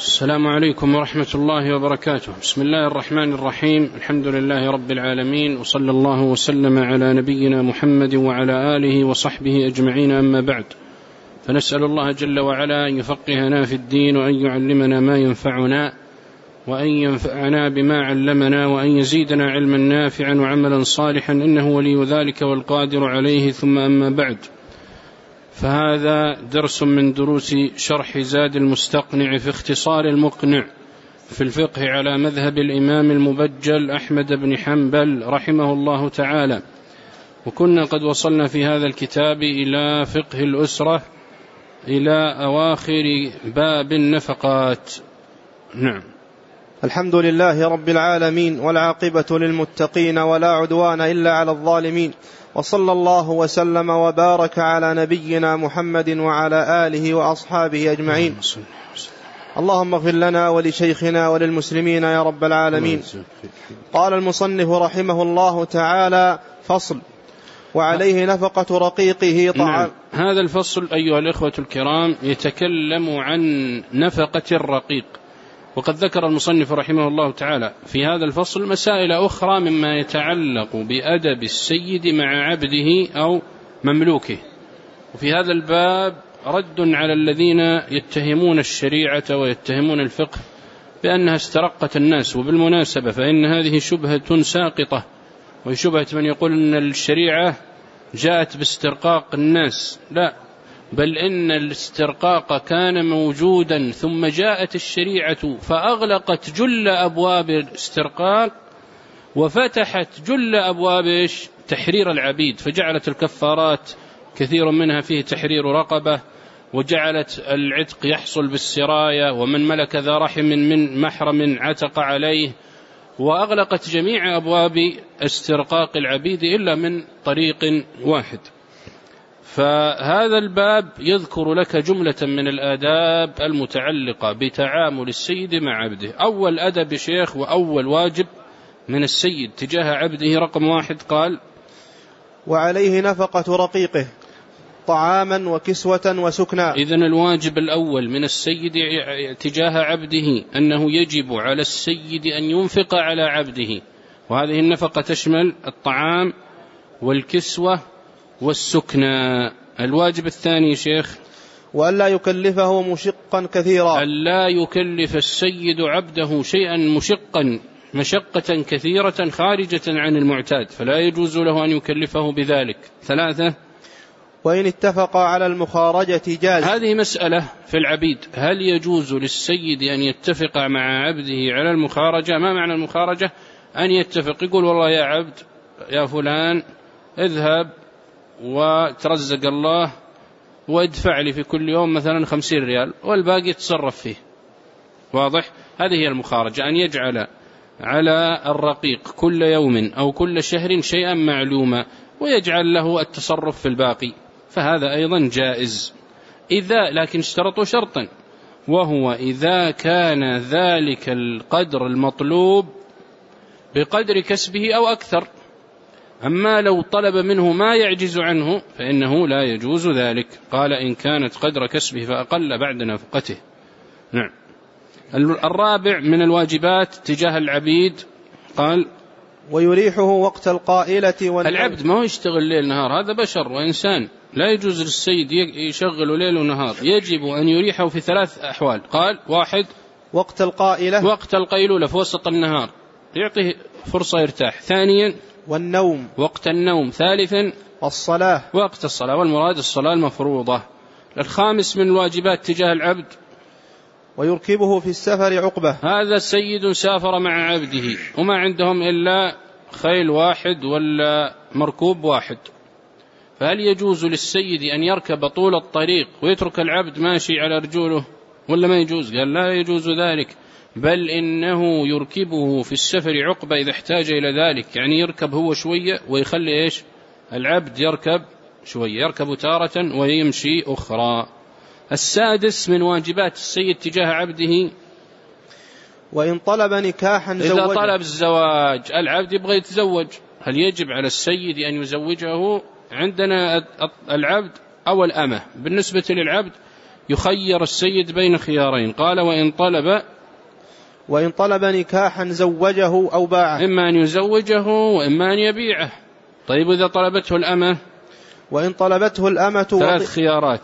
السلام عليكم ورحمة الله وبركاته. بسم الله الرحمن الرحيم. الحمد لله رب العالمين، وصلى الله وسلم على نبينا محمد وعلى آله وصحبه أجمعين، أما بعد، فنسأل الله جل وعلا أن يفقهنا في الدين، وأن يعلمنا ما ينفعنا، وأن ينفعنا بما علمنا، وأن يزيدنا علما نافعا وعملا صالحا، إنه ولي ذلك والقادر عليه. ثم أما بعد، فهذا درس من دروس شرح زاد المستقنع في اختصار المقنع في الفقه على مذهب الإمام المبجل أحمد بن حنبل رحمه الله تعالى. وكنا قد وصلنا في هذا الكتاب إلى فقه الأسرة، إلى أواخر باب النفقات. نعم. الحمد لله رب العالمين، والعاقبة للمتقين، ولا عدوان إلا على الظالمين، وصلى الله وسلم وبارك على نبينا محمد وعلى آله وأصحابه أجمعين. اللهم اغفر لنا ولشيخنا وللمسلمين يا رب العالمين. قال المصنف رحمه الله تعالى: فصل: وعليه نفقة رقيقه طعام. هذا الفصل أيها الإخوة الكرام يتكلم عن نفقة الرقيق، وقد ذكر المصنف رحمه الله تعالى في هذا الفصل مسائل أخرى مما يتعلق بأدب السيد مع عبده أو مملوكه. وفي هذا الباب رد على الذين يتهمون الشريعة ويتهمون الفقه بأنها استرقت الناس. وبالمناسبة فإن هذه شبهة ساقطة، وهي شبهة من يقول أن الشريعة جاءت باسترقاق الناس. لا، بل إن الاسترقاق كان موجودا، ثم جاءت الشريعة فأغلقت جل أبواب الاسترقاق وفتحت جل أبواب تحرير العبيد، فجعلت الكفارات كثير منها فيه تحرير رقبة، وجعلت العتق يحصل بالسراية، ومن ملك ذا رحم من محرم عتق عليه، وأغلقت جميع أبواب استرقاق العبيد إلا من طريق واحد. فهذا الباب يذكر لك جملة من الآداب المتعلقة بتعامل السيد مع عبده. أول أدب شيخ وأول واجب من السيد تجاه عبده رقم 1 قال: وعليه نفقة رقيقه طعاما وكسوة وسكنا. إذن الواجب الأول من السيد تجاه عبده أنه يجب على السيد أن ينفق على عبده، وهذه النفقة تشمل الطعام والكسوة والسكنى. الواجب الثاني شيخ: وألا يكلفه مشقا كثيرا. ألا يكلف السيد عبده شيئا مشقا مشقة كثيرة خارجة عن المعتاد، فلا يجوز له أن يكلفه بذلك. 3: وإن اتفق على المخارجة جاز. هذه مسألة في العبيد، هل يجوز للسيد أن يتفق مع عبده على المخارجة؟ ما معنى المخارجة؟ أن يتفق، يقول: والله يا عبد يا فلان اذهب وترزق الله وادفع لي في كل يوم مثلا 50 ريال والباقي تصرف فيه. واضح؟ هذه هي المخارجة، أن يجعل على الرقيق كل يوم أو كل شهر شيئا معلوما ويجعل له التصرف في الباقي، فهذا أيضا جائز. لكن اشترطوا شرطا، وهو إذا كان ذلك القدر المطلوب بقدر كسبه أو أكثر. أما لو طلب منه ما يعجز عنه فإنه لا يجوز ذلك. قال: إن كانت قدر كسبه فأقل بعد نفقته. نعم. الرابع من الواجبات تجاه العبيد قال: ويريحه وقت القائلة العبد ما هو يشتغل ليل نهار، هذا بشر وإنسان، لا يجوز للسيد يشغل ليل ونهار، يجب أن يريحه في 3 أحوال. قال: 1: وقت القائلة، وقت القيلولة في وسط النهار يعطيه فرصة يرتاح. 2: والنوم، وقت النوم. 3: الصلاة، وقت الصلاة، والمراد الصلاة المفروضة. 5 من الواجبات تجاه العبد: ويركبه في السفر عقبة. هذا سيد سافر مع عبده وما عندهم إلا خيل واحد ولا مركوب واحد، فهل يجوز للسيد أن يركب طول الطريق ويترك العبد ماشي على رجوله ولا ما يجوز؟ قال: لا يجوز ذلك، بل إنه يركبه في السفر عقبة إذا احتاج إلى ذلك، يعني يركب هو شوية ويخلي العبد يركب شوية، يركب تارة ويمشي أخرى. 6 من واجبات السيد تجاه عبده: وإن طلب نكاحا زوجه. إذا طلب الزواج، العبد يبغى يتزوج، هل يجب على السيد أن يزوجه؟ عندنا العبد أو الأمة. بالنسبة للعبد يخير السيد بين خيارين. قال وإن طلب نكاحا زوجه أو باعه، إما أن يزوجه وإما أن يبيعه. طيب إذا طلبته الأمة؟ وإن طلبته الأمة 3 خيارات: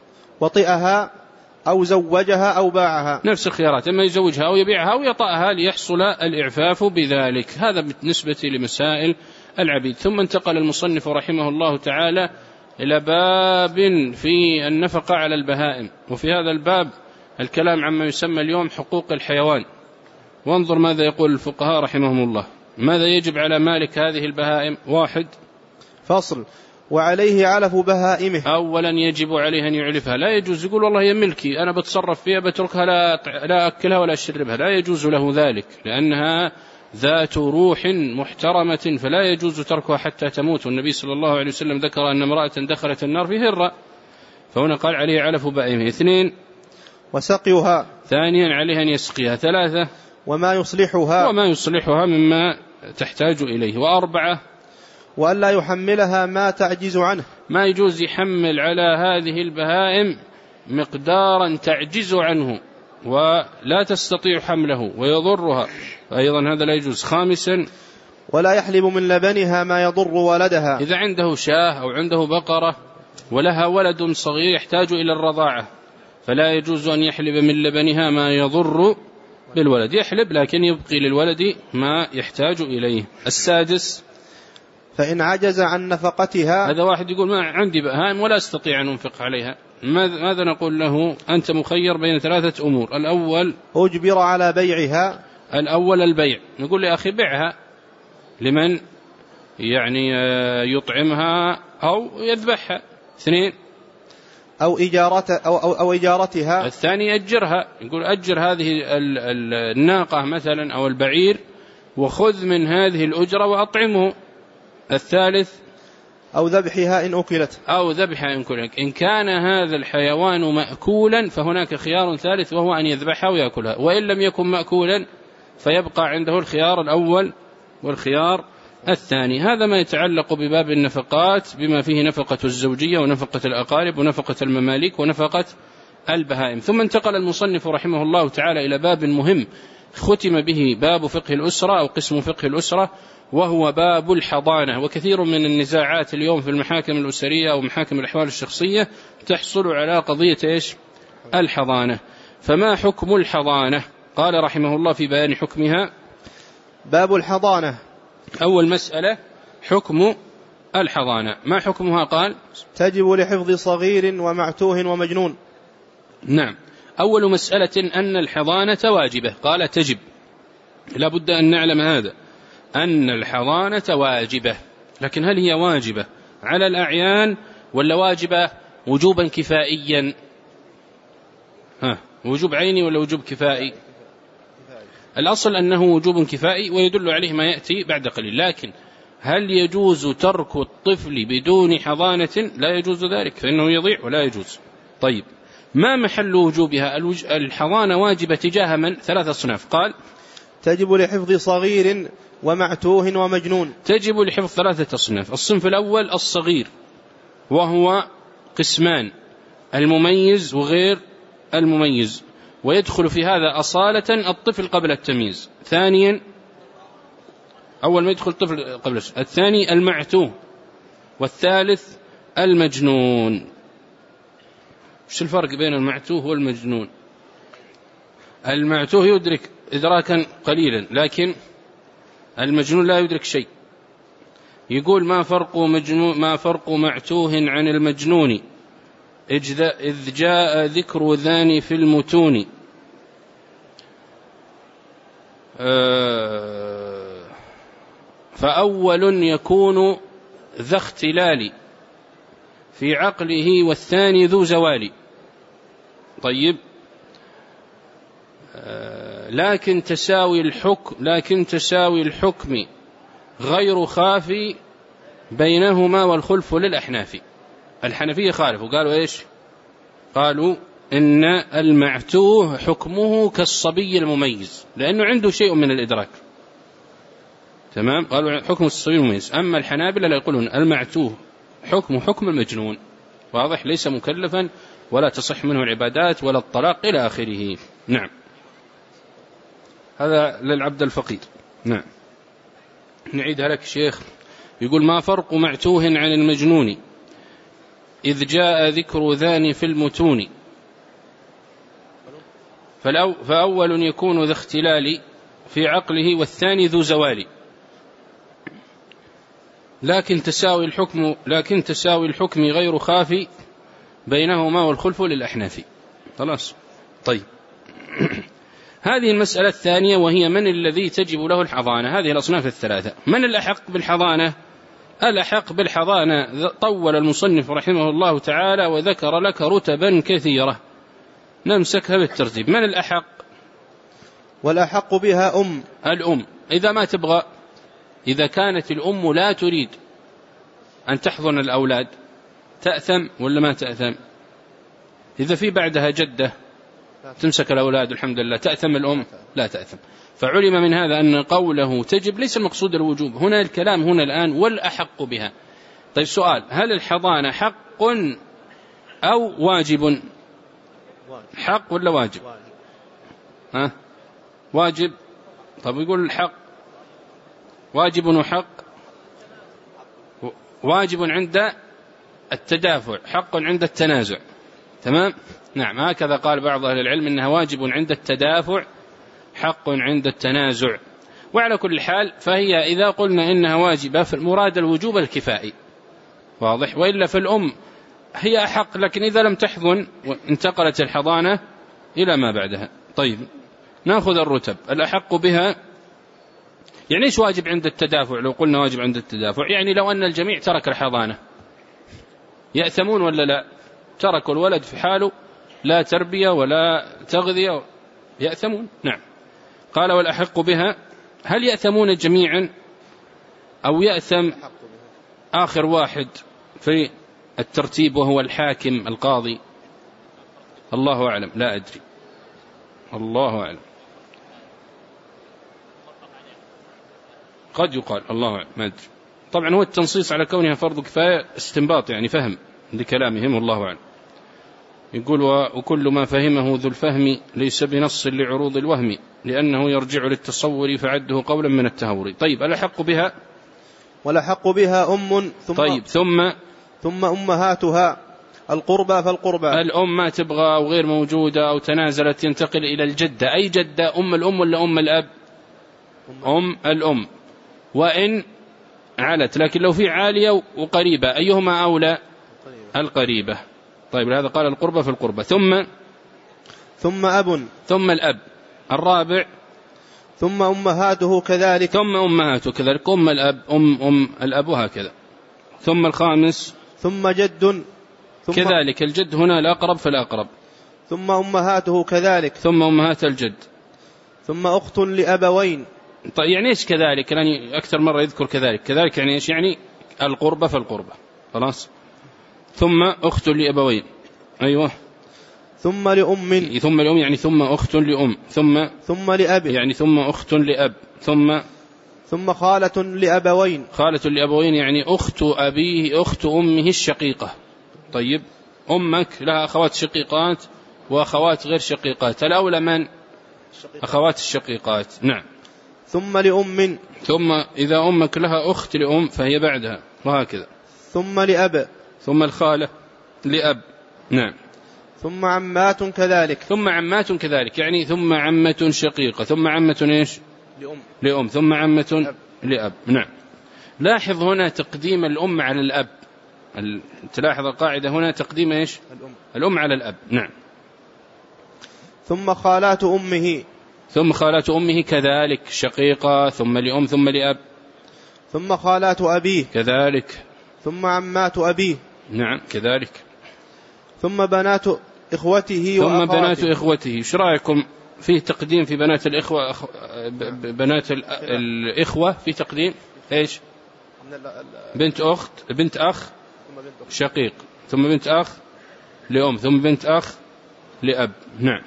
وطئها أو زوجها أو باعها. نفس الخيارات، إما يزوجها أو يبيعها أو يطأها ليحصل الإعفاف بذلك. هذا بالنسبة لمسائل العبيد. ثم انتقل المصنف رحمه الله تعالى إلى باب في النفقة على البهائم. وفي هذا الباب الكلام عما يسمى اليوم حقوق الحيوان. وانظر ماذا يقول الفقهاء رحمهم الله. ماذا يجب على مالك هذه البهائم؟ 1. فصل: وعليه علف بهائمه. أولا يجب عليه أن يعلفها. لا يجوز يقول والله هي ملكي أنا بتصرف فيها بتركها لا أكلها ولا أشربها، لا يجوز له ذلك، لأنها ذات روح محترمة فلا يجوز تركها حتى تموت. والنبي صلى الله عليه وسلم ذكر أن امرأة دخلت النار في هرة، فهنا قال عليه علف بهائمه. 2. وسقيها. ثانيا عليه أن يسقيها. 3. وما يصلحها مما تحتاج إليه. 4. وألا يحملها ما تعجز عنه. ما يجوز يحمل على هذه البهائم مقدارا تعجز عنه ولا تستطيع حمله ويضرها، أيضا هذا لا يجوز. 5. ولا يحلب من لبنها ما يضر ولدها. إذا عنده شاه أو عنده بقرة ولها ولد صغير يحتاج إلى الرضاعة فلا يجوز أن يحلب من لبنها ما يضر بالولد، يحلب لكن يبقي للولد ما يحتاج إليه. 6. فإن عجز عن نفقتها. هذا واحد يقول ما عندي بهائم ولا أستطيع أن أنفق عليها، ماذا نقول له؟ أنت مخير بين 3 أمور. الأول أجبر على بيعها. الأول البيع، نقول لي أخي بيعها لمن يعني يطعمها أو يذبحها. 2 أو إجارتها. الثاني أجرها، يقول أجر هذه الناقة مثلا أو البعير وخذ من هذه الأجرة وأطعمه. 3 أو ذبحها إن أكلت. إن كان هذا الحيوان مأكولا فهناك خيار ثالث وهو أن يذبحها ويأكلها، وإن لم يكن مأكولا فيبقى عنده الخيار الأول والخيار الثاني. هذا ما يتعلق بباب النفقات بما فيه نفقة الزوجية ونفقة الأقارب ونفقة المماليك ونفقة البهائم. ثم انتقل المصنف رحمه الله تعالى إلى باب مهم ختم به باب فقه الأسرة أو قسم فقه الأسرة، وهو باب الحضانة. وكثير من النزاعات اليوم في المحاكم الأسرية أو محاكم الأحوال الشخصية تحصل على قضية الحضانة. فما حكم الحضانة؟ قال رحمه الله في بيان حكمها: باب الحضانة. أول مسألة حكم الحضانة. ما حكمها؟ قال: تجب لحفظ صغير ومعتوه ومجنون. نعم، أول مسألة أن الحضانة واجبة. قال تجب، لا بد أن نعلم هذا أن الحضانة واجبة، لكن هل هي واجبة على الأعيان ولا واجبة وجوبا كفائيا؟ وجوب عيني ولا وجوب كفائي؟ الأصل أنه وجوب كفائي ويدل عليه ما يأتي بعد قليل. لكن هل يجوز ترك الطفل بدون حضانة؟ لا يجوز ذلك، فإنه يضيع ولا يجوز. طيب، ما محل وجوبها؟ الحضانة واجبة تجاه من؟ 3 أصناف. قال: تجب لحفظ صغير ومعتوه ومجنون. تجب لحفظ 3 أصناف. الصنف الأول الصغير، وهو قسمان: المميز وغير المميز، ويدخل في هذا أصالة الطفل قبل التمييز. ثانيا، أول ما يدخل الطفل قبل الثاني المعتوه، والثالث المجنون. وش الفرق بين المعتوه والمجنون؟ المعتوه يدرك إدراكا قليلا، لكن المجنون لا يدرك شيء. يقول: ما فرق معتوه عن المجنون إذ جاء ذكر ذاني في المتون. فأول يكون ذا اختلال في عقله والثاني ذو زوال. طيب، لكن تساوي الحكم غير خافي بينهما والخلف للأحناف. الحنفية خالفوا، قالوا إيش؟ قالوا إن المعتوه حكمه كالصبي المميز لأنه عنده شيء من الإدراك. تمام، قالوا حكم الصبي المميز. أما الحنابلة لا، يقولون المعتوه حكم المجنون، واضح، ليس مكلفا ولا تصح منه العبادات ولا الطلاق إلى آخره. نعم. هذا للعبد الفقير. نعم. نعيدها لك شيخ. يقول: ما فرق معتوه عن المجنون إذ جاء ذكر ذان في المتون؟ فأول يكون ذا اختلال في عقله، والثاني ذو زوال، لكن تساوي الحكم غير خافي بينهما والخلف للأحناف. خلاص. طيب. هذه المسألة الثانية، وهي من الذي تجب له الحضانة. هذه الأصناف الثلاثة. من الأحق بالحضانة؟ الأحق بالحضانة طول المصنف رحمه الله تعالى وذكر لك رتبا كثيرة، نمسكها بالترتيب. من الأحق؟ والأحق بها الأم. إذا ما تبغى، إذا كانت الأم لا تريد أن تحضن الأولاد، تأثم ولا ما تأثم؟ إذا في بعدها جدة تمسك الأولاد الحمد لله، تأثم الأم؟ لا تأثم. فعلم من هذا أن قوله تجب ليس المقصود الوجوب هنا، الكلام هنا الآن والأحق بها. طيب سؤال: هل الحضانة حق أو واجب؟ حق ولا واجب؟ واجب. طب يقول الحق واجب وحق. واجب عند التدافع، حق عند التنازع. تمام؟ نعم. هكذا قال بعض أهل العلم إنها واجب عند التدافع، حق عند التنازع. وعلى كل حال فهي إذا قلنا إنها واجبة فالمراد الوجوب الكفائي، واضح؟ وإلا فالأم هي أحق، لكن إذا لم تحضن انتقلت الحضانة إلى ما بعدها. طيب، نأخذ الرتب. الأحق بها يعني إيش واجب عند التدافع؟ لو قلنا واجب عند التدافع يعني لو أن الجميع ترك الحضانة يأثمون ولا لا؟ تركوا الولد في حاله، لا تربية ولا تغذية، يأثمون. نعم. قال: والأحق بها. هل يأثمون جميعا أو يأثم آخر واحد في الترتيب وهو الحاكم القاضي؟ الله أعلم، لا أدري، الله أعلم، قد يقال، الله أعلم، ما أدري. طبعا هو التنصيص على كونها فرض كفاية استنباط، يعني فهم لكلامهم، والله أعلم. يقول: وكل ما فهمه ذو الفهم ليس بنص لعروض الوهم، لأنه يرجع للتصور فعده قولا من التهور. طيب، الأحق بها. والأحق بها ثم طيب، ثم أمهاتها القربى فالقربى. الأم ما تبغى أو غير موجودة أو تنازلت ينتقل إلى الجدة. أي جدة؟ أم الأم ولا أم الأب؟ أم الأم، وإن علت، لكن لو في عالية وقريبة أيهما أولى؟ القريبة. طيب، هذا قال القربة فالقربة. ثم أب، ثم الأب. الرابع: ثم أمهاته كذلك. ثم أمهاته كذلك، أم الأب، أم الأب، وهكذا. ثم الخامس: ثم جد كذلك، الجد هنا الأقرب فالأقرب. ثم أمهاته كذلك. ثم أمهات الجد. ثم أخت لأبوين. طيب، يعني إيش كذلك؟ يعني أكثر مرة يذكر كذلك يعني إيش؟ يعني القربة فالقربة. خلاص. ثم أخت لأبوين. أيوة. ثم لأم. ثم لأم يعني ثم أخت لأم. ثم لأب يعني ثم أخت لأب. ثم خالة لأبوين. خالة لأبوين يعني أخت أبيه، أخت أمه الشقيقة. طيب، أمك لها أخوات شقيقات وأخوات غير شقيقات، الأولى من؟ أخوات الشقيقات. نعم. ثم لأم. ثم إذا أمك لها أخت لأم فهي بعدها، وهكذا. ثم لأب. ثم الخالة لأب. نعم. ثم عمات كذلك. ثم عمات كذلك يعني ثم عمة شقيقة، ثم عمة إيش؟ لأم. ثم عمة لأب. نعم. لاحظ هنا تقديم الأم على الأب، تلاحظ القاعدة هنا تقديم إيش؟ الأم على الأب. نعم. ثم خالات أمه. ثم خالات أمه كذلك شقيقة، ثم لأم، ثم لأب. ثم خالات أبيه كذلك. ثم عمات أبيه. نعم كذلك. ثم بنات إخوته ثم بنات إخوته. ايش رأيكم فيه تقديم في بنات الإخوة؟ بنات الإخوة في تقديم إيش؟ بنت أخت، بنت أخ شقيق، ثم بنت أخ لأم، ثم بنت أخ لأب. نعم.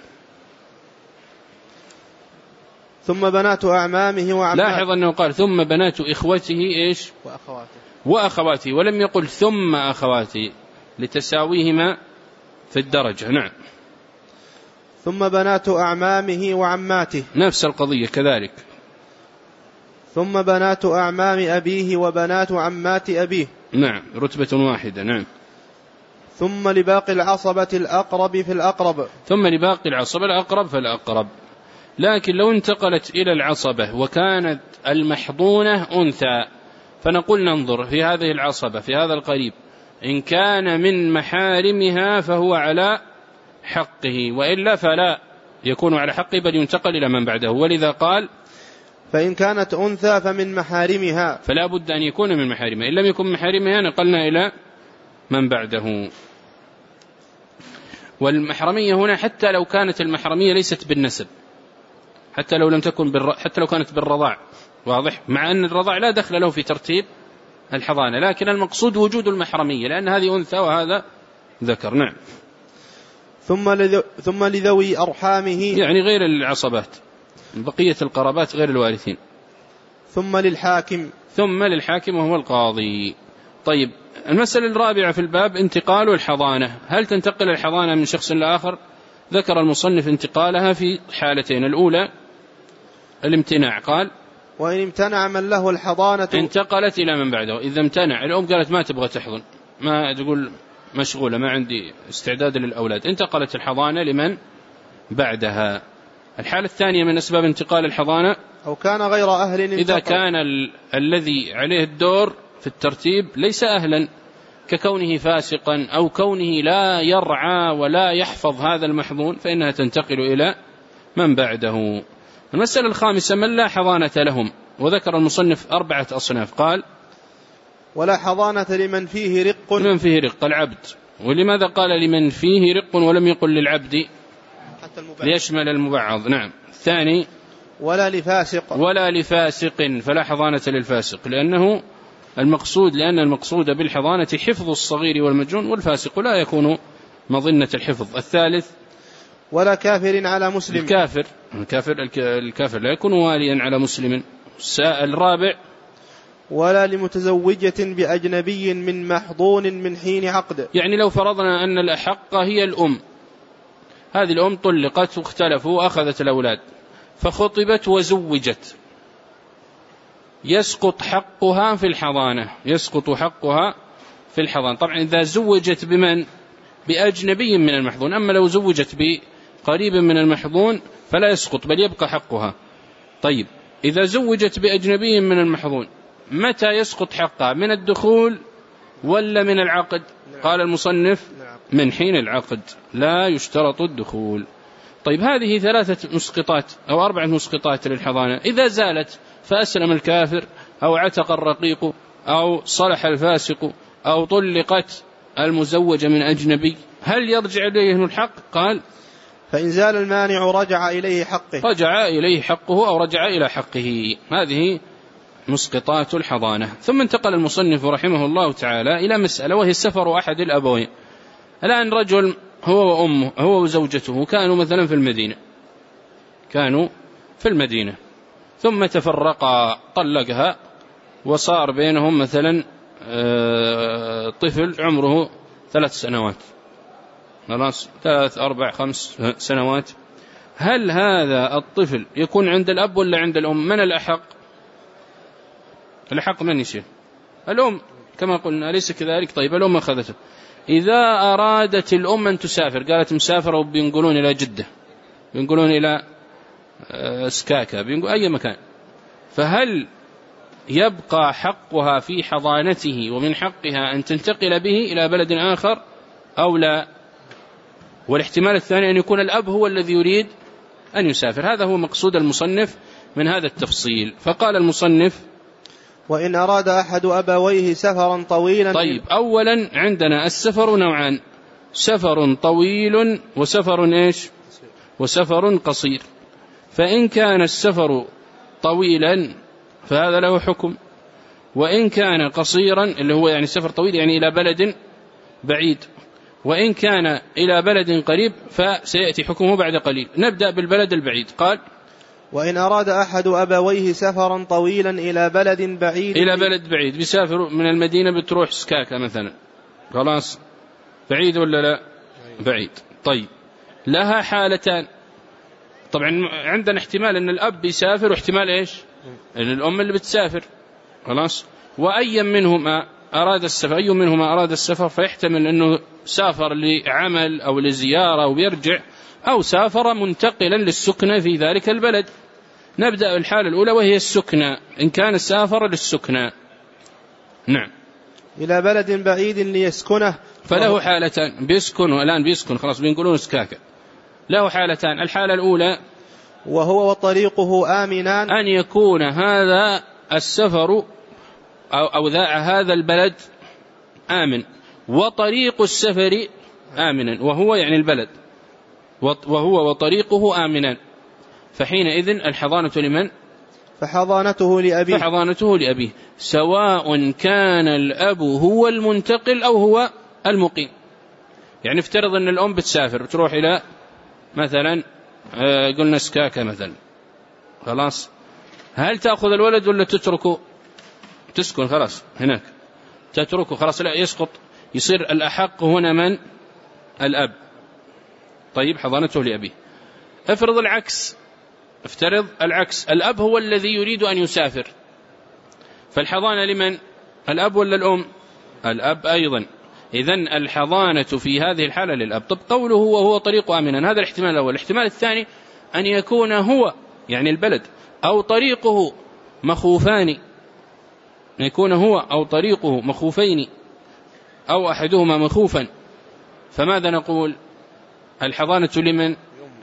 ثم بنات أعمامه وعماته. لاحظ أنه قال ثم بنات إخوته إيش؟ وأخواته، ولم يقل ثم أخواته لتساويهما في الدرجة. نعم. ثم بنات أعمامه وعماته، نفس القضية كذلك. ثم بنات أعمام أبيه وبنات عمات أبيه. نعم، رتبة واحدة. نعم. ثم لباقي العصبة الأقرب في الأقرب. ثم لباقي العصبة الأقرب في الأقرب. لكن لو انتقلت إلى العصبة وكانت المحضونة أنثى، فنقول ننظر في هذه العصبة في هذا القريب، إن كان من محارمها فهو على حقه، وإلا فلا يكون على حقه بل ينتقل إلى من بعده. ولذا قال فإن كانت أنثى فمن محارمها، فلا بد أن يكون من محارمها، إن لم يكن من محارمها نقلنا إلى من بعده. والمحرمية هنا حتى لو كانت المحرمية ليست بالنسب، حتى لو لم تكن حتى لو كانت بالرضاع، واضح، مع أن الرضاع لا دخل له في ترتيب الحضانة، لكن المقصود وجود المحرمية لأن هذه أنثى وهذا ذكر. نعم. ثم لذوي أرحامه، يعني غير العصبات، بقية القرابات غير الوارثين. ثم للحاكم وهو القاضي. طيب، المسألة الرابعة في الباب انتقال الحضانة. هل تنتقل الحضانة من شخص لآخر؟ ذكر المصنف انتقالها في حالتين. الأولى الامتناع، قال وإن امتنع من له الحضانة انتقلت إلى من بعده. إذا امتنع، الأم قالت ما تبغى تحضن، ما تقول مشغولة ما عندي استعداد للأولاد، انتقلت الحضانة لمن بعدها. الحالة الثانية من أسباب انتقال الحضانة أو كان غير أهل إذا كان الذي عليه الدور في الترتيب ليس أهلا، ككونه فاسقا أو كونه لا يرعى ولا يحفظ هذا المحظون، فإنها تنتقل إلى من بعده. المسألة الخامسة من لا حضانة لهم، وذكر المصنف 4 أصناف. قال ولا حضانة لمن فيه رق، لمن فيه رق العبد. ولماذا قال لمن فيه رق ولم يقل للعبد؟ ليشمل المبعض. نعم. الثاني ولا لفاسق فلا حضانة للفاسق، لأنه لأن المقصود بالحضانة حفظ الصغير والمجنون، والفاسق لا يكون مظنة الحفظ. الثالث ولا كافر على مسلم، الكافر لا يكون واليا على مسلم. الرابع ولا لمتزوجة بأجنبي من محضون من حين عقد. يعني لو فرضنا أن الأحق هي الأم، هذه الأم طلقت واختلفوا وأخذت الأولاد فخطبت وزوجت، يسقط حقها في الحضانة. طبعا إذا زوجت بمن؟ بأجنبي من المحضون. أما لو زوجت بقريب من المحضون فلا يسقط بل يبقى حقها. طيب، إذا زوجت بأجنبي من المحضون متى يسقط حقها؟ من الدخول ولا من العقد؟ قال المصنف من حين العقد، لا يشترط الدخول. طيب، هذه 3 مسقطات أو 4 مسقطات للحضانة. إذا زالت فأسلم الكافر أو عتق الرقيق أو صلح الفاسق أو طلقت المزوجة من أجنبي، هل يرجع إليه الحق؟ قال فإن زال المانع رجع إليه حقه أو رجع إلى حقه. هذه مسقطات الحضانة. ثم انتقل المصنف رحمه الله تعالى إلى مسألة، وهي السفر أحد الأبوين. الآن رجل هو وأمه هو وزوجته كانوا مثلا في المدينة ثم تفرقا، طلقها وصار بينهم مثلا طفل عمره 3 سنوات، خلاص 3 4 5 سنوات. هل هذا الطفل يكون عند الأب ولا عند الأم؟ من الأحق؟ الأحق من يصير؟ الأم كما قلنا، أليس كذلك؟ طيب، الأم أخذته. إذا أرادت الأم أن تسافر، قالت مسافرة وبينقلون إلى جدة، بينقلون إلى سكاكا، بينقلون أي مكان، فهل يبقى حقها في حضانته ومن حقها أن تنتقل به إلى بلد آخر أو لا؟ والاحتمال الثاني أن يكون الأب هو الذي يريد أن يسافر. هذا هو مقصود المصنف من هذا التفصيل. فقال المصنف وإن أراد أحد أبويه سفرا طويلا. طيب، أولا عندنا السفر نوعان، سفر طويل وسفر قصير. فإن كان السفر طويلا فهذا له حكم، وإن كان قصيرا اللي هو يعني سفر طويل يعني إلى بلد بعيد، وإن كان إلى بلد قريب فسيأتي حكمه بعد قليل. نبدأ بالبلد البعيد. قال وإن أراد أحد أبويه سفرا طويلا إلى بلد بعيد، بيسافر من المدينة بتروح سكاكا مثلا، خلاص بعيد ولا لا؟ بعيد. طيب لها حالتان. طبعا عندنا احتمال أن الأب بيسافر واحتمال إيش؟ أن الأم اللي بتسافر. خلاص. وأي منهما أراد السفر فيحتمل أنه سافر لعمل أو لزيارة ويرجع، أو سافر منتقلا للسكنة في ذلك البلد. نبدأ الحالة الأولى وهي السكنة، إن كان سافر للسكنة. نعم. إلى بلد بعيد ليسكنه فله حالتان، بيسكن والآن بيسكن خلاص بينقلون سكاكة. له حالتان. الحالة الأولى وهو وطريقه آمنان، أن يكون هذا السفر أو هذا البلد آمن، وطريق السفر آمنا، وهو يعني البلد، وهو وطريقه آمنا، فحينئذ الحضانة لمن؟ فحضانته لأبيه، سواء كان الأب هو المنتقل أو هو المقيم. يعني افترض أن الأم بتسافر بتروح إلى مثلا قلنا سكاكة مثلا، خلاص، هل تأخذ الولد ولا تتركه؟ تسكن خلاص هناك، تتركه خلاص، لا يسقط، يصير الأحق هنا من؟ الأب. طيب حضانته لأبيه. افترض العكس، الأب هو الذي يريد أن يسافر، فالحضانة لمن؟ الأب ولا الأم؟ الأب أيضا. إذن الحضانة في هذه الحالة للأب. طب قوله وهو طريق آمنا، هذا الاحتمال الأول. الاحتمال الثاني أن يكون هو يعني البلد أو طريقه مخوفان، يكون هو أو طريقه مخوفين أو أحدهما مخوفا، فماذا نقول؟ الحضانة لمن؟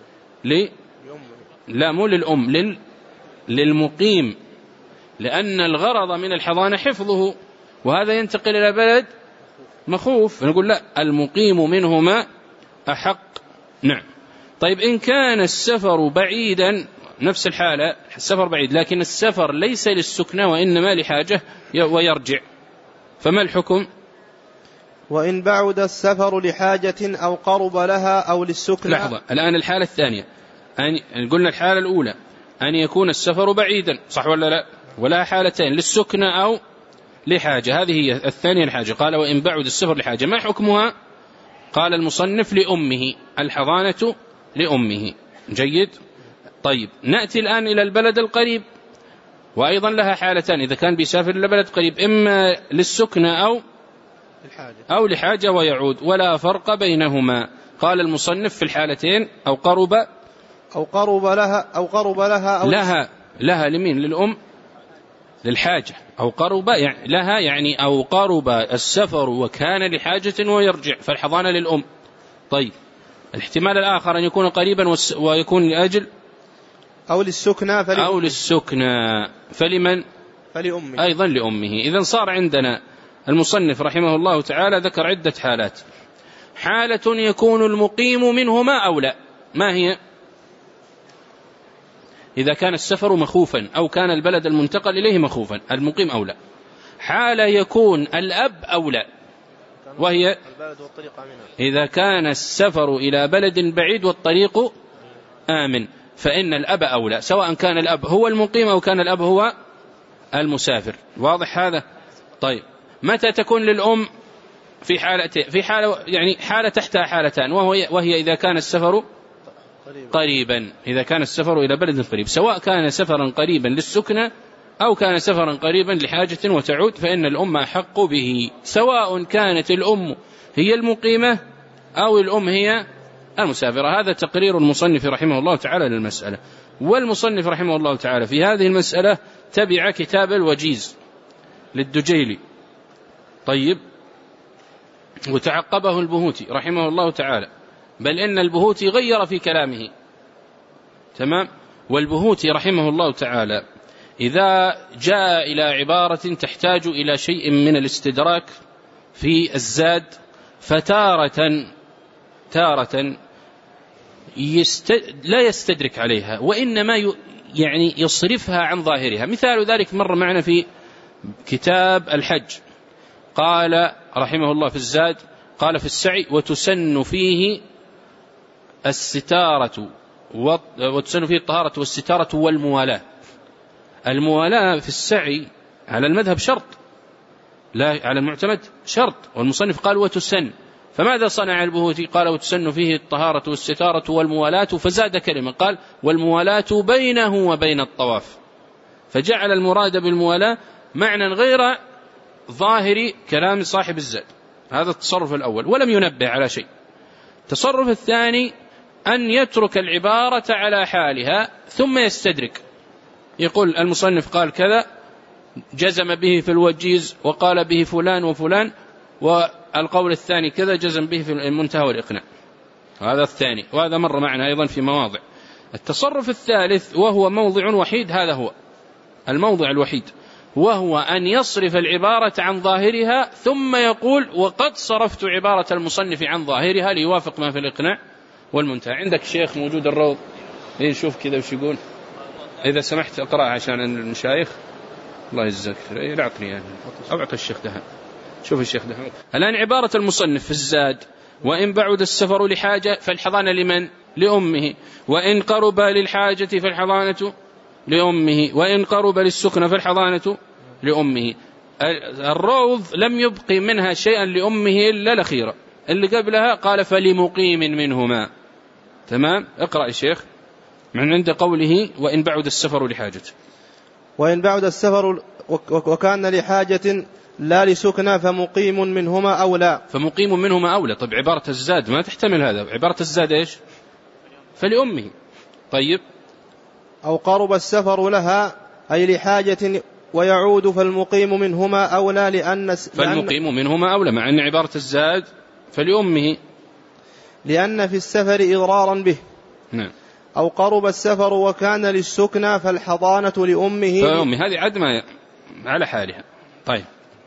لا مو للأم، للمقيم، لأن الغرض من الحضانة حفظه، وهذا ينتقل إلى بلد مخوف، نقول لا، المقيم منهما أحق. نعم. طيب إن كان السفر بعيدا، نفس الحالة، السفر بعيد لكن السفر ليس للسكنة وإنما لحاجة ويرجع، فما الحكم؟ وإن بعد السفر لحاجة أو قرب لها أو للسكنة. لحظة، الآن الحالة الثانية، قلنا الحالة الأولى أن يكون السفر بعيدا، صح ولا لا؟ ولا حالتين، للسكنة أو لحاجة، هذه هي الثانية الحاجة. قال وإن بعد السفر لحاجة، ما حكمها؟ قال المصنف لأمه، الحضانة لأمه. جيد. طيب نأتي الآن إلى البلد القريب، وأيضا لها حالتان، إذا كان بيسافر إلى بلد قريب إما للسكنة أو لحاجة ويعود، ولا فرق بينهما. قال المصنف في الحالتين أو قرب لها لمين؟ للأم، للحاجة، أو قرب يعني لها، يعني أو قرب السفر وكان لحاجة ويرجع، فالحضانة للأم. طيب الاحتمال الآخر أن يكون قريبا ويكون لأجل أو للسكنة، فلمن؟ فلأمه، أيضا لأمه. إذن صار عندنا المصنف رحمه الله تعالى ذكر عدة حالات. حالة يكون المقيم منهما أو لا، ما هي؟ إذا كان السفر مخوفا أو كان البلد المنتقل إليه مخوفا، المقيم أو لا. حالة يكون الأب أو لا، وهي إذا كان السفر إلى بلد بعيد والطريق آمن، فإن الأب أولى، سواء كان الأب هو المقيم أو كان الأب هو المسافر. واضح هذا؟ طيب متى تكون للأم؟ في حالتين، في حالة يعني حالة تحتها حالتان، وهي إذا كان السفر قريبا، إذا كان السفر إلى بلد قريب، سواء كان سفرا قريبا للسكنة أو كان سفرا قريبا لحاجة وتعود، فإن الأم أحق به، سواء كانت الأم هي المقيمة أو الأم هي المسافرة. هذا تقرير المصنف رحمه الله تعالى للمسألة. والمصنف رحمه الله تعالى في هذه المسألة تبع كتاب الوجيز للدجيلي، طيب، وتعقبه البهوتي رحمه الله تعالى، بل إن البهوتي غير في كلامه، تمام. والبهوتي رحمه الله تعالى إذا جاء إلى عبارة تحتاج إلى شيء من الاستدراك في الزاد، فتارة لا يستدرك عليها، وإنما يعني يصرفها عن ظاهرها. مثال ذلك مر معنا في كتاب الحج، قال رحمه الله في الزاد، قال في السعي وتسن فيه الستارة وتسن فيه الطهارة والستارة والموالاة. الموالاة في السعي على المذهب شرط، لا على المعتمد شرط، والمصنف قال وتسن، فماذا صنع البهوتي؟ قال وتسن فيه الطهارة والستارة والموالاة، فزاد كلمة قال والموالاة بينه وبين الطواف، فجعل المراد بالموالاة معنى غير ظاهر كلام صاحب الزاد. هذا التصرف الأول، ولم ينبه على شيء. التصرف الثاني أن يترك العبارة على حالها ثم يستدرك، يقول المصنف قال كذا، جزم به في الوجيز وقال به فلان وفلان، والقول الثاني كذا جزم به في المنتهى والإقناع. هذا الثاني، وهذا مر معنا أيضا في مواضع. التصرف الثالث وهو موضع وحيد، هذا هو الموضع الوحيد، وهو أن يصرف العبارة عن ظاهرها ثم يقول وقد صرفت عبارة المصنف عن ظاهرها ليوافق ما في الإقناع والمنتهى. عندك شيخ موجود الروض، شوف كذا وش يقول، إذا سمحت أقرأ عشان المشايخ. الله يجزاك خير، أعطني يعني أو أعطي الشيخ دهان. شوف الشيخ دهان الآن عبارة المصنف في الزاد وإن بعد السفر لحاجة فالحضانة لمن؟ لأمه، وإن قرب للحاجة فالحضانة لأمه، وإن قرب للسكنة فالحضانة لأمه. الروض لم يبقي منها شيئا لأمه إلا الأخيرة، اللي قبلها قال فلمقيم منهما. تمام، اقرأ يا شيخ من عند قوله وإن بعد السفر لحاجة. وإن بعد السفر وكان لحاجة لا لسكنى فمقيم منهما أولى. فمقيم منهما أولى. طيب عبارة الزاد ما تحتمل هذا، عبارة الزاد إيش؟ فلأمه. طيب أو قرب السفر لها أي لحاجة ويعود فالمقيم منهما أولى فالمقيم منهما أولى، مع أن عبارة الزاد فلأمه لأن في السفر إضرارا به. نعم. أو قرب السفر وكان للسكنى فالحضانة لأمه فأمه هذه عدمة على حالها. طيب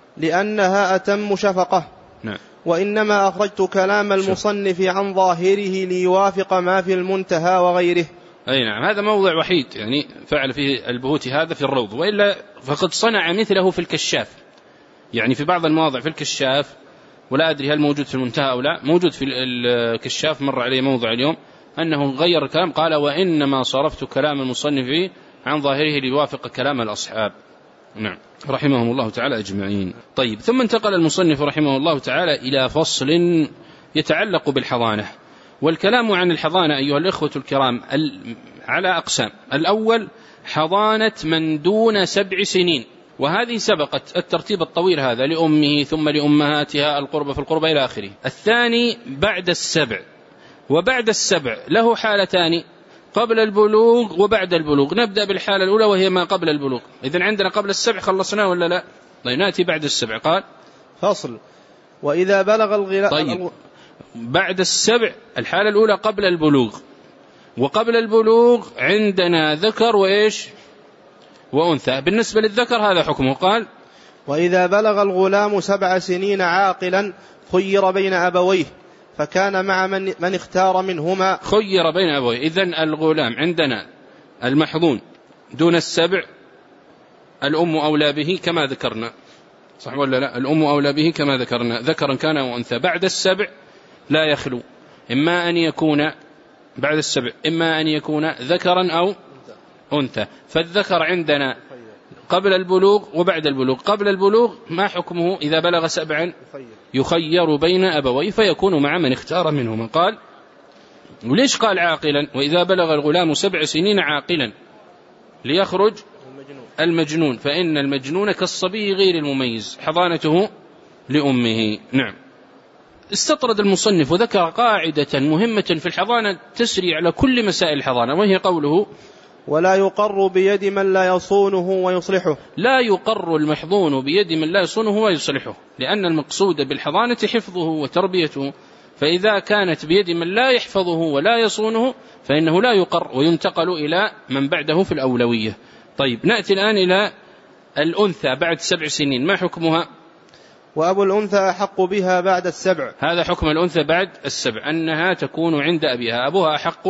لأنها أتم شفقة. نعم. وإنما أخرجت كلام المصنف عن ظاهره ليوافق ما في المنتهى وغيره. أي نعم، هذا موضع وحيد يعني فعل فيه البهوتي هذا في الروض، وإلا فقد صنع مثله في الكشاف، يعني في بعض المواضع في الكشاف، ولا أدري هل موجود في المنتهى أو لا، موجود في الكشاف مر عليه موضع اليوم أنه غير الكلام، قال وإنما صرفت كلام المصنف عن ظاهره ليوافق كلام الأصحاب. نعم رحمهم الله تعالى أجمعين. طيب ثم انتقل المصنف رحمه الله تعالى إلى فصل يتعلق بالحضانة. والكلام عن الحضانة أيها الإخوة الكرام على أقسام. الأول حضانة من دون 7 سنين، وهذه سبقت الترتيب الطويل هذا لأمه ثم لأمهاتها القربة في القربة إلى آخره. الثاني بعد 7، وبعد 7 له حالتان، قبل البلوغ وبعد البلوغ. نبدأ بالحالة الأولى وهي ما قبل البلوغ. إذن عندنا قبل 7 خلصنا ولا لا؟ طيب نأتي بعد 7. قال فصل وإذا بلغ الغلام. طيب بعد 7 الحالة الأولى قبل البلوغ، وقبل البلوغ عندنا ذكر وإيش وأنثى. بالنسبة للذكر هذا حكمه. قال وإذا بلغ الغلام 7 سنين عاقلا خير بين أبويه فكان مع من اختار منهما. خير بين أبويه. إذن الغلام عندنا المحظون دون 7 الأم أولى به كما ذكرنا، صح ولا لا؟ الأم أولى به كما ذكرنا، ذكرا كان وأنثى. بعد 7 لا يخلو، إما أن يكون بعد 7 إما أن يكون ذكرا أو أنثى. فالذكر عندنا قبل البلوغ وبعد البلوغ. قبل البلوغ ما حكمه؟ إذا بلغ 7 يخير بين أبويه فيكون مع من اختار منهما. قال وليش قال عاقلا؟ وإذا بلغ الغلام 7 سنين عاقلا ليخرج المجنون، فإن المجنون كالصبي غير المميز حضانته لأمه. نعم. استطرد المصنف وذكر قاعدة مهمة في الحضانة تسري على كل مسائل الحضانة، وهي قوله ولا يقر بيد من لا يصونه ويصلحه. لا يقر المحظون بيد من لا يصونه ويصلحه، لأن المقصود بالحضانة حفظه وتربيته، فإذا كانت بيد من لا يحفظه ولا يصونه فإنه لا يقر وينتقل إلى من بعده في الأولوية. طيب نأتي الآن إلى الأنثى بعد 7 سنين، ما حكمها؟ وأبو الأنثى أحق بها بعد 7. هذا حكم الأنثى بعد 7، أنها تكون عند أبيها، أبوها أحق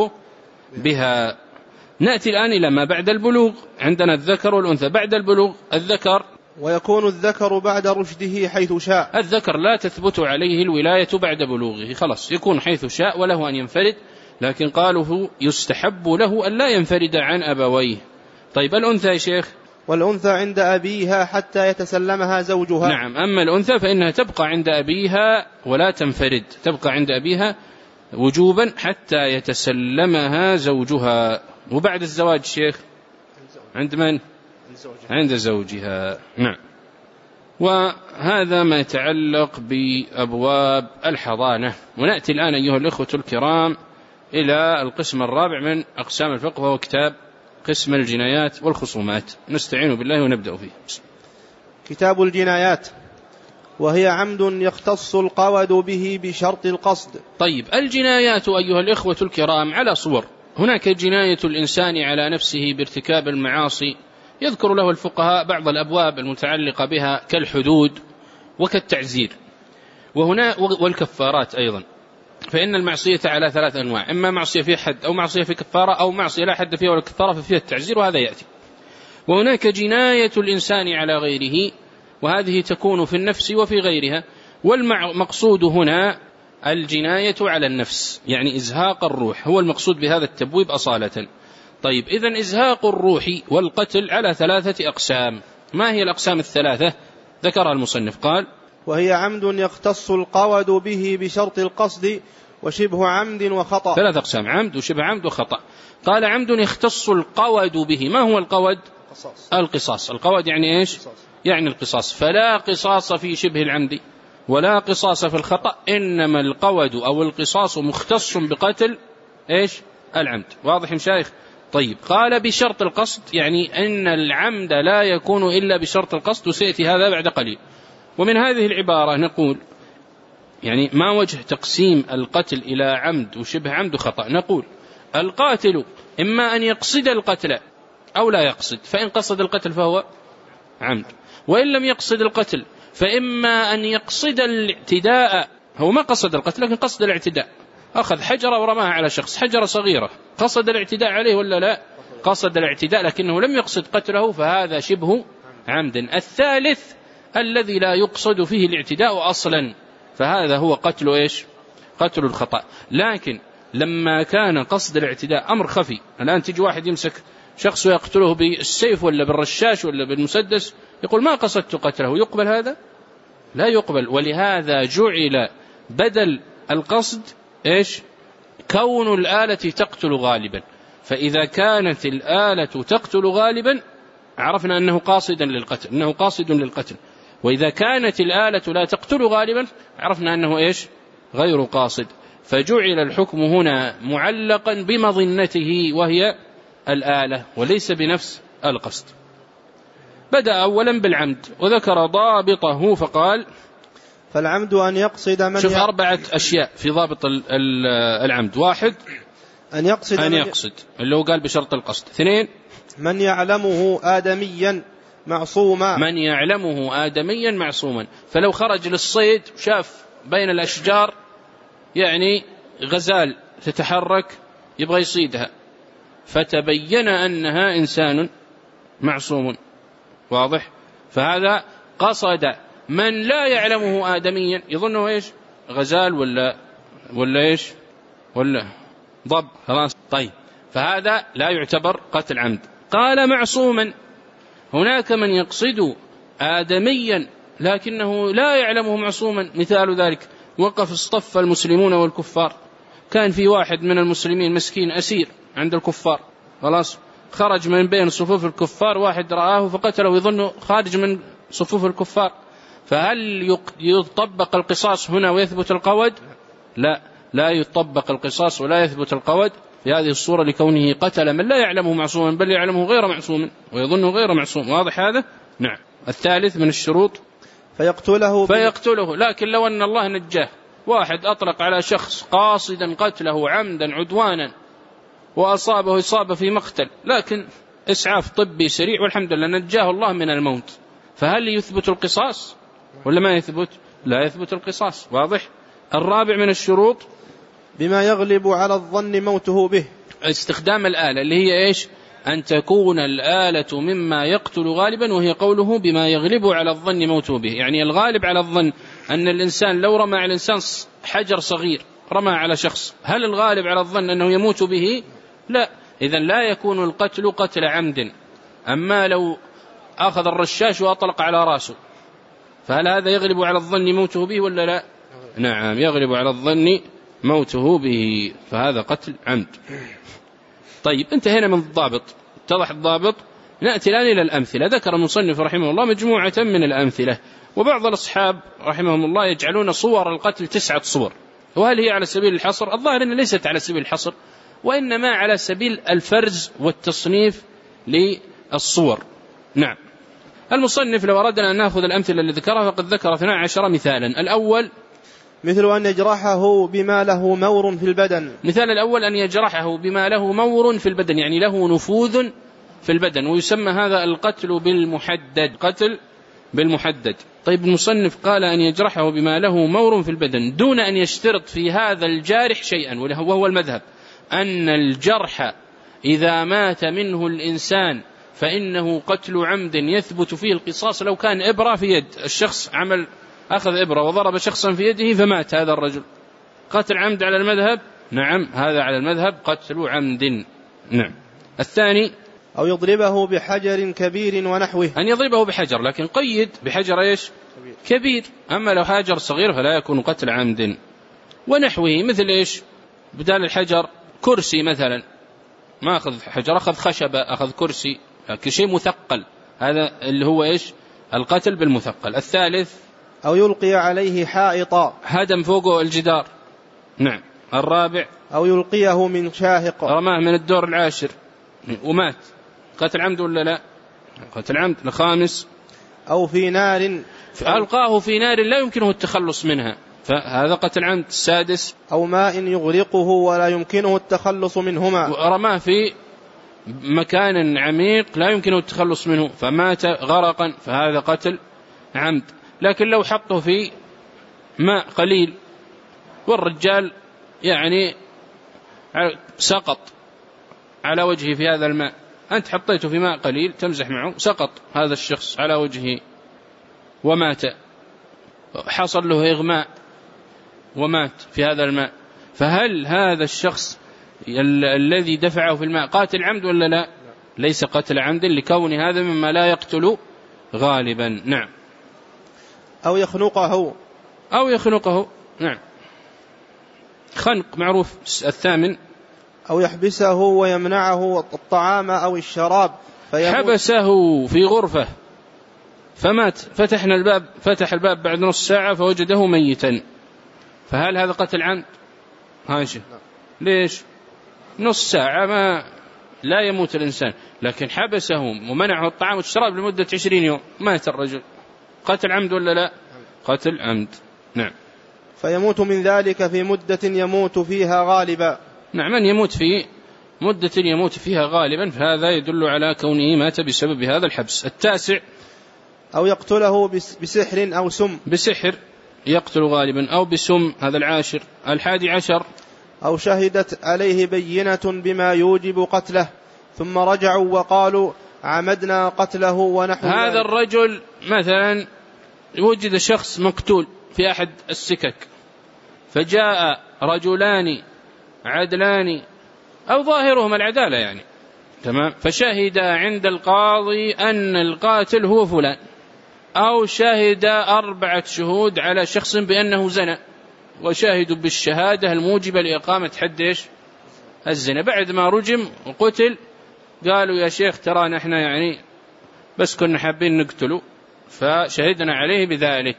بها. نأتي الآن إلى ما بعد البلوغ. عندنا الذكر والأنثى. بعد البلوغ الذكر ويكون الذكر بعد رشده حيث شاء. الذكر لا تثبت عليه الولاية بعد بلوغه، خلاص يكون حيث شاء وله أن ينفرد، لكن قالوا يستحب له أن لا ينفرد عن أبويه. طيب الأنثى يا شيخ؟ والأنثى عند أبيها حتى يتسلمها زوجها. نعم، أما الأنثى فإنها تبقى عند أبيها ولا تنفرد، تبقى عند أبيها وجوبا حتى يتسلمها زوجها. وبعد الزواج شيخ عند من؟ عند زوجها. نعم. وهذا ما يتعلق بأبواب الحضانة. ونأتي الآن أيها الأخوة الكرام إلى القسم الرابع من أقسام الفقه، وهو كتاب قسم الجنايات والخصومات. نستعين بالله ونبدأ فيه. كتاب الجنايات، وهي عمد يختص القود به بشرط القصد. طيب، الجنايات أيها الإخوة الكرام على صور. هناك جناية الإنسان على نفسه بارتكاب المعاصي، يذكر له الفقهاء بعض الأبواب المتعلقة بها كالحدود وكالتعزير، وهنا والكفارات أيضا. فإن المعصية على 3 أنواع: إما معصية في حد، أو معصية في كفارة، أو معصية لا حد فيها ولا كفارة ففيها التعزير، وهذا يأتي. وهناك جناية الإنسان على غيره، وهذه تكون في النفس وفي غيرها. والمقصود هنا الجناية على النفس، يعني إزهاق الروح، هو المقصود بهذا التبويب أصالة. طيب، إذن إزهاق الروح والقتل على 3 أقسام. ما هي الأقسام الثلاثة؟ ذكرها المصنف قال: وهي عمد يختص القود به بشرط القصد وشبه عمد وخطأ. 3 أقسام: عمد وشبه عمد وخطأ. قال: عمد يختص القود به. ما هو القود؟ القصاص. القود يعني إيش؟ يعني القصاص. فلا قصاص في شبه العمد ولا قصاص في الخطأ، إنما القود أو القصاص مختص بقتل إيش؟ العمد. واضح مشايخ؟ طيب، قال بشرط القصد، يعني أن العمد لا يكون إلا بشرط القصد، وسيأتي هذا بعد قليل. ومن هذه العبارة نقول: يعني ما وجه تقسيم القتل إلى عمد وشبه عمد وخطأ؟ نقول: القاتل إما أن يقصد القتل أو لا يقصد، فإن قصد القتل فهو عمد، وإن لم يقصد القتل فإما أن يقصد الاعتداء. هو ما قصد القتل لكن قصد الاعتداء، أخذ حجرة ورماها على شخص، حجرة صغيرة، قصد الاعتداء عليه ولا لا؟ قصد الاعتداء لكنه لم يقصد قتله، فهذا شبه عمد. الثالث الذي لا يقصد فيه الاعتداء أصلا، فهذا هو قتل إيش؟ قتل الخطأ. لكن لما كان قصد الاعتداء أمر خفي، الآن تيجي واحد يمسك شخص ويقتله بالسيف ولا بالرشاش ولا بالمسدس، يقول ما قصدت قتله، يقبل هذا؟ لا يقبل. ولهذا جعل بدل القصد إيش؟ كون الآلة تقتل غالبا. فإذا كانت الآلة تقتل غالبا عرفنا أنه قاصدا للقتل، أنه قاصد للقتل. وإذا كانت الآلة لا تقتل غالبا عرفنا أنه إيش؟ غير قاصد. فجعل الحكم هنا معلقا بمظنته وهي الآلة وليس بنفس القصد. بدأ أولا بالعمد وذكر ضابطه فقال: فالعمد أن يقصد من شوف 4 أشياء في ضابط العمد: 1 أن يقصد اللي هو قال بشرط القصد. 2 من يعلمه آدميا معصوما، من يعلمه آدميا معصوما. فلو خرج للصيد وشاف بين الأشجار يعني غزال تتحرك يبغى يصيدها، فتبين أنها إنسان معصوم، واضح؟ فهذا قصد من لا يعلمه آدميا، يظنه إيش؟ غزال ولا إيش؟ ولا ضب، خلاص. طيب، فهذا لا يعتبر قتل عمد. قال: معصوما، هناك من يقصد آدميا لكنه لا يعلمه معصوما. مثال ذلك: وقف اصطف المسلمون والكفار، كان في واحد من المسلمين مسكين أسير عند الكفار، خلاص، خرج من بين صفوف الكفار، واحد رآه فقتله يظنه خارج من صفوف الكفار، فهل يطبق القصاص هنا ويثبت القود؟ لا يطبق القصاص ولا يثبت القود في هذه الصورة، لكونه قتل من لا يعلمه معصوما بل يعلمه غير معصوم ويظنه غير معصوم. واضح هذا؟ نعم. الثالث من الشروط: فيقتله. لكن لو أن الله نجاه، واحد أطلق على شخص قاصدا قتله عمدا عدوانا وأصابه إصابة في مقتل، لكن إسعاف طبي سريع والحمد لله نجاه الله من الموت، فهل يثبت القصاص ولا ما يثبت؟ لا يثبت القصاص. واضح؟ الرابع من الشروط: بما يغلب على الظن موته به. استخدام الآلة اللي هي إيش؟ أن تكون الآلة مما يقتل غالبا، وهي قوله بما يغلب على الظن موته به، يعني الغالب على الظن أن الإنسان لو رمى على الإنسان حجر صغير رمى على شخص، هل الغالب على الظن أنه يموت به؟ لا. إذن لا يكون القتل قتل عمد. أما لو أخذ الرشاش وأطلق على رأسه، فهل هذا يغلب على الظن موته به ولا لا؟ نعم يغلب على الظن موته به، فهذا قتل عمد. طيب انتهينا من الضابط، اتضح الضابط. نأتي الآن إلى الأمثلة. ذكر المصنف رحمه الله مجموعة من الأمثلة، وبعض الأصحاب رحمهم الله يجعلون صور القتل 9 صور، وهل هي على سبيل الحصر؟ الظاهر أنها ليست على سبيل الحصر، وإنما على سبيل الفرز والتصنيف للصور. نعم. المصنف لو أردنا أن نأخذ الأمثلة اللي ذكرها فقد ذكر 12 مثالا. الأول مثل أن يجرحه بما له مور في البدن. مثال الأول أن يجرحه بما له مور في البدن، يعني له نفوذ في البدن، ويسمى هذا القتل بالمحدد، قتل بالمحدد. طيب المصنف قال أن يجرحه بما له مور في البدن دون أن يشترط في هذا الجارح شيئا، وهو المذهب أن الجرح إذا مات منه الإنسان فإنه قتل عمد يثبت فيه القصاص لو كان إبرة في يد الشخص، أخذ إبرة وضرب شخصا في يده فمات هذا الرجل، قتل عمد على المذهب. نعم هذا على المذهب قتل عمد. نعم. الثاني أو يضربه بحجر كبير ونحوه، أن يضربه بحجر، لكن قيد بحجر إيش؟ كبير. أما لو حجر صغير فلا يكون قتل عمد. ونحوه مثل إيش؟ بدال الحجر كرسي مثلا، ما أخذ حجر، أخذ خشبة، أخذ كرسي، كشيء مثقل، هذا اللي هو إيش؟ القتل بالمثقل. الثالث أو يلقي عليه حائطا، هدم فوقه الجدار. نعم. الرابع أو يلقيه من شاهق، رماه من الدور العاشر ومات، قتل عمد ولا لا؟ قتل عمد. الخامس أو في نار، ألقاه في نار لا يمكنه التخلص منها، فهذا قتل عمد. السادس أو ماء يغرقه ولا يمكنه التخلص منهما، رماه في مكان عميق لا يمكنه التخلص منه فمات غرقا، فهذا قتل عمد. لكن لو حطه في ماء قليل والرجال يعني سقط على وجهه في هذا الماء، أنت حطيته في ماء قليل تمزح معه، سقط هذا الشخص على وجهه ومات، حصل له إغماء ومات في هذا الماء، فهل هذا الشخص الذي دفعه في الماء قاتل عمد ولا لا؟ ليس قتل عمد، لكون هذا مما لا يقتل غالبا. نعم. أو يخنقه. نعم. خنق معروف. الثامن أو يحبسه ويمنعه الطعام أو الشراب حبسه في غرفة فمات، فتح الباب بعد نص ساعة فوجده ميتا، فهل هذا قتل عمد؟ هاشم ليش؟ نص ساعة ما لا يموت الإنسان، لكن حبسه ومنعه الطعام والشراب لمدة 20 يوم، مات الرجل، قتل عمد ولا لا؟ قتل عمد. نعم. فيموت من ذلك في مدة يموت فيها غالبا. نعم. من يموت في مدة يموت فيها غالبا فهذا يدل على كونه مات بسبب هذا الحبس. التاسع أو يقتله بسحر أو سم، بسحر يقتل غالبا أو بسم، هذا العاشر. 11 أو شهدت عليه بينة بما يوجب قتله ثم رجعوا وقالوا عمدنا قتله ونحو هذا الرجل مثلا وجد شخص مقتول في أحد السكك، فجاء رجلان عدلان أو ظاهرهم العدالة يعني، تمام، فشهد عند القاضي أن القاتل هو فلان، أو شهد 4 شهود على شخص بأنه زنى، وشاهدوا بالشهادة الموجبة لإقامة حد الزنا، بعد ما رجم وقتل قالوا يا شيخ ترى نحن يعني بس كنا حابين نقتله فشهدنا عليه بذلك،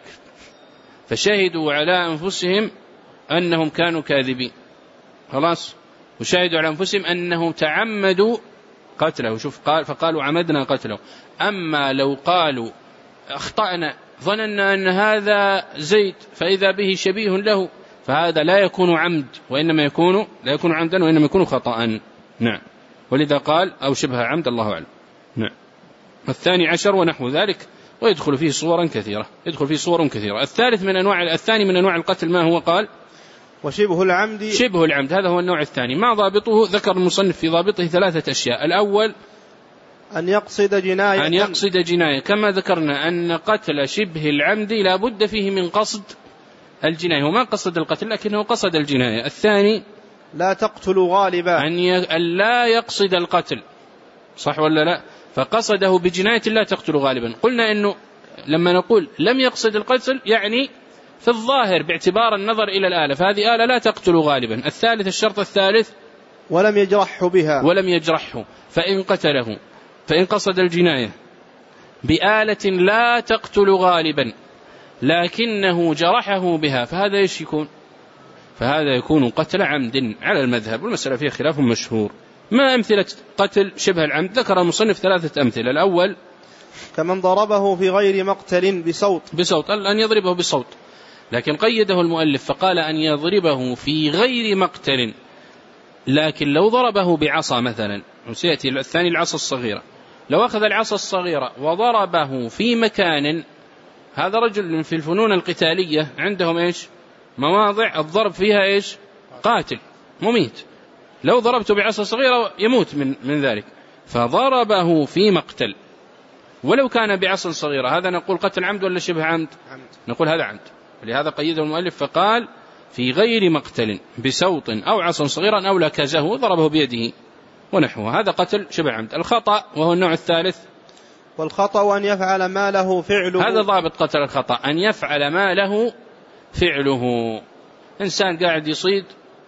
فشهدوا على أنفسهم أنهم كانوا كاذبين، خلاص، وشهدوا على أنفسهم أنهم تعمدوا قتله. شوف قال فقالوا عمدنا قتله. أما لو قالوا أخطأنا ظننا أن هذا زيد فإذا به شبيه له، فهذا لا يكون عمد وإنما يكون لا يكون عمدا وإنما يكون خطأ. نعم. ولذا قال أو شبه عمد، الله أعلم. نعم. 12 ونحو ذلك، ويدخل فيه صور كثيرة، الثالث من أنواع الثاني من أنواع القتل ما هو؟ قال وشبه العمد. شبه العمد هذا هو النوع الثاني. ما ضابطه؟ ذكر المصنف في ضابطه 3 أشياء. الأول أن يقصد جناية، كما ذكرنا أن قتل شبه العمد لا بد فيه من قصد الجناية، وما قصد القتل لكنه قصد الجناية. الثاني لا تقتل غالبا، أن لا يقصد القتل، صح ولا لا؟ فقصده بجناية لا تقتل غالبا. قلنا إنه لما نقول لم يقصد القتل يعني في الظاهر باعتبار النظر إلى الآلة، فهذه آلة لا تقتل غالبا. الثالث، الشرط الثالث، ولم يجرحه بها، ولم يجرحه. فإن قتله، فإن قصد الجناية بآلة لا تقتل غالبا لكنه جرحه بها، فهذا ايش يكون؟ فهذا يكون قتل عمد على المذهب، والمسألة فيها خلاف مشهور. ما أمثلة قتل شبه العمد؟ ذكر المصنف 3 أمثلة. الأول كمن ضربه في غير مقتل بصوت، أن يضربه بصوت، لكن قيده المؤلف فقال أن يضربه في غير مقتل، لكن لو ضربه بعصا مثلا، وسيأتي الثاني العصا الصغيرة، لو أخذ العصا الصغيرة وضربه في مكان، هذا رجل في الفنون القتالية عندهم إيش؟ مواضع الضرب فيها إيش؟ قاتل مميت، لو ضربته بعصا صغيرة يموت من ذلك، فضربه في مقتل. ولو كان بعصا صغيرة، هذا نقول قتل عمد ولا شبه عمد؟ نقول هذا عمد، ولهذا قيده المؤلف فقال في غير مقتل بسوط أو عصا صغيرا أو لكزه وضربه بيده ونحوه، هذا قتل شبه عمد. الخطأ وهو النوع الثالث، والخطأ أن يفعل ما له فعله، هذا ضابط قتل الخطأ، أن يفعل ما له فعله. إنسان قاعد يصيد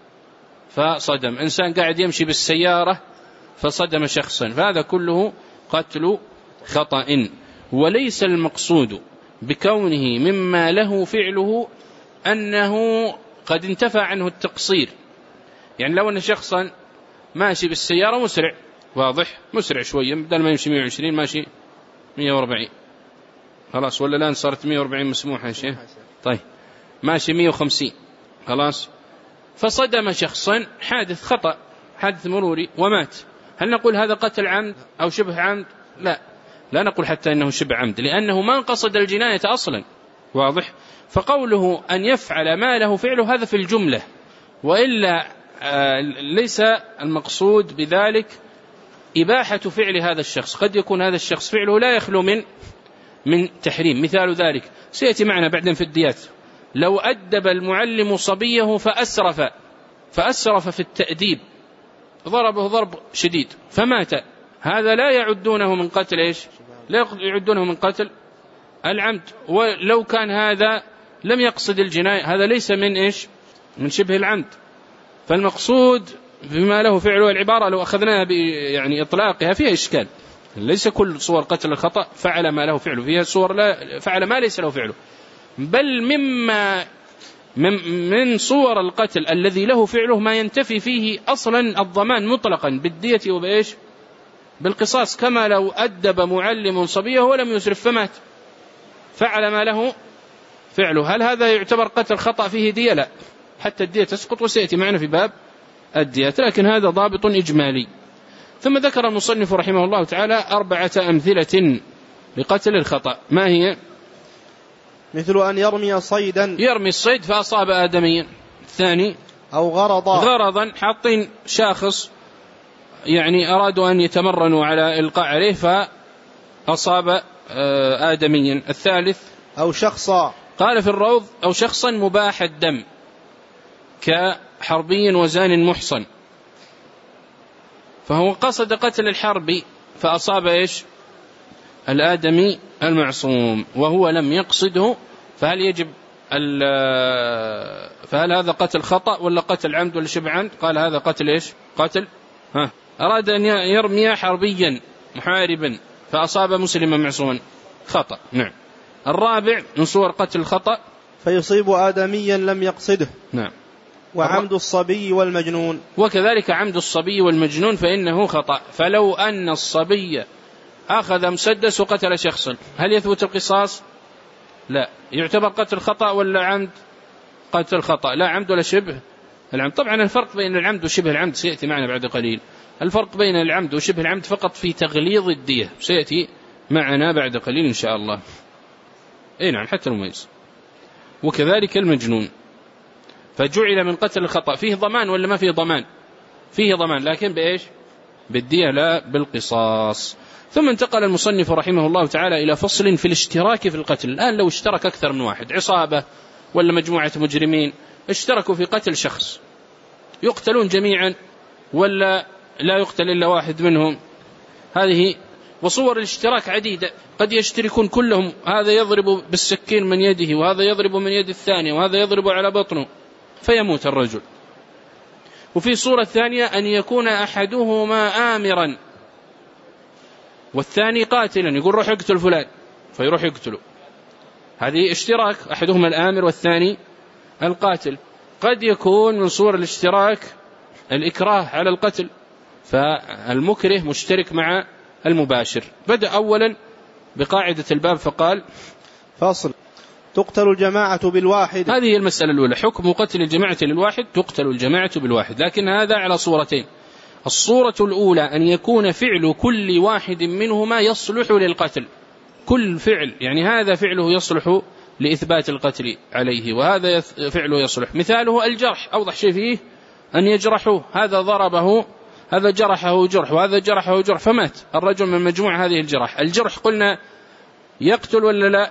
فصدم، إنسان قاعد يمشي بالسيارة فصدم شخصا، فهذا كله قتل خطأ. وليس المقصود بكونه مما له فعله أنه قد انتفى عنه التقصير. يعني لو أن شخصا ماشي بالسيارة مسرع، واضح، مسرع شوية، بدل ما يمشي 120 ماشي 140، خلاص، ولا الآن صارت 140 مسموحة يا شيخ؟ طيب ماشي 150 خلاص، فصدم شخصا، حادث خطأ، حادث مروري ومات، هل نقول هذا قتل عمد أو شبه عمد؟ لا نقول حتى إنه شبه عمد، لأنه ما قصد الجناية أصلا، واضح. فقوله أن يفعل ما له فعله هذا في الجملة، وإلا ليس المقصود بذلك إباحة فعل هذا الشخص، قد يكون هذا الشخص فعله لا يخلو من تحريم. مثال ذلك سيأتي معنا بعدين في الديات، لو أدب المعلم صبيه فأسرف في التأديب، ضربه ضرب شديد فمات، هذا لا يعدونه من قتل إيش؟ لا يعدونه من قتل العمد. ولو كان هذا لم يقصد الجناية، هذا ليس من إيش؟ من شبه العمد. فالمقصود بما له فعله، العبارة لو أخذناها يعني إطلاقها فيها إشكال، ليس كل صور قتل الخطأ فعل ما له فعله، فيها صور لا فعل ما ليس له فعله، بل من صور القتل الذي له فعله ما ينتفي فيه أصلا الضمان مطلقا بالدية وبإيش؟ بالقصاص، كما لو أدب معلم صبيه ولم يسرف فمات، فعل ما له فعله، هل هذا يعتبر قتل خطأ فيه دية؟ لا، حتى الدية تسقط، وسيأتي معنا في باب الدية، لكن هذا ضابط إجمالي. ثم ذكر المصنف رحمه الله تعالى 4 أمثلة لقتل الخطأ. ما هي؟ مثل أن يرمي صيدا، يرمي الصيد فأصاب آدميا. الثاني أو غرضا، حاطين شاخص يعني أرادوا أن يتمرنوا على إلقاء عليه فأصاب آدميا. الثالث أو شخصا، قال في الروض أو شخصا مباح الدم كحربي وزان محصن، فهو قصد قتل الحربي فأصاب إيش؟ الآدمي المعصوم وهو لم يقصده، فهل هذا قتل خطأ ولا قتل عمد ولا شبه عمد؟ قال هذا قتل إيش؟ قتل أراد أن يرمي حربيا محاربا فأصاب مسلما معصوما، خطأ. نعم. الرابع من صور قتل الخطأ فيصيب آدميا لم يقصده. نعم. وعمد الصبي والمجنون، وكذلك عمد الصبي والمجنون فإنه خطأ. فلو أن الصبي أخذ مسدس وقتل شخصا، هل يثبت القصاص؟ لا، يعتبر قتل خطأ ولا عمد؟ قتل خطأ، لا عمد ولا شبه العمد. طبعا الفرق بين العمد وشبه العمد سيأتي معنا بعد قليل، الفرق بين العمد وشبه العمد فقط في تغليظ الدية، سيأتي معنا بعد قليل إن شاء الله. نعم، حتى المميز. وكذلك المجنون، فجعل من قتل الخطأ فيه ضمان ولا ما فيه ضمان؟ فيه ضمان، لكن بإيش؟ بالدية لا بالقصاص. ثم انتقل المصنف رحمه الله تعالى إلى فصل في الاشتراك في القتل. الآن لو اشترك أكثر من واحد، عصابة ولا مجموعة مجرمين اشتركوا في قتل شخص، يقتلون جميعا ولا لا يقتل إلا واحد منهم؟ هذه وصور الاشتراك عديدة، قد يشتركون كلهم، هذا يضرب بالسكين من يده وهذا يضرب من يد الثاني وهذا يضرب على بطنه فيموت الرجل. وفي صورة ثانية أن يكون أحدهما آمرا والثاني قاتلا، يقول روح اقتل فلان فيروح يقتله، هذه اشتراك، أحدهما الآمر والثاني القاتل. قد يكون من صور الاشتراك الإكراه على القتل، فالمكره مشترك مع المباشر. بدأ أولا بقاعدة الباب فقال فصل: تقتل الجماعة بالواحد. هذه المسألة الأولى، حكم قتل الجماعة للواحد، تقتل الجماعة بالواحد، لكن هذا على صورتين. الصورة الأولى أن يكون فعل كل واحد منهما يصلح للقتل، كل فعل يعني هذا فعله يصلح لإثبات القتل عليه وهذا فعله يصلح. مثاله الجرح، أوضح شيء فيه أن يجرحه، هذا ضربه، هذا جرحه جرح وهذا جرحه جرح فمات الرجل من مجموع هذه الجرح. الجرح قلنا يقتل ولا لا؟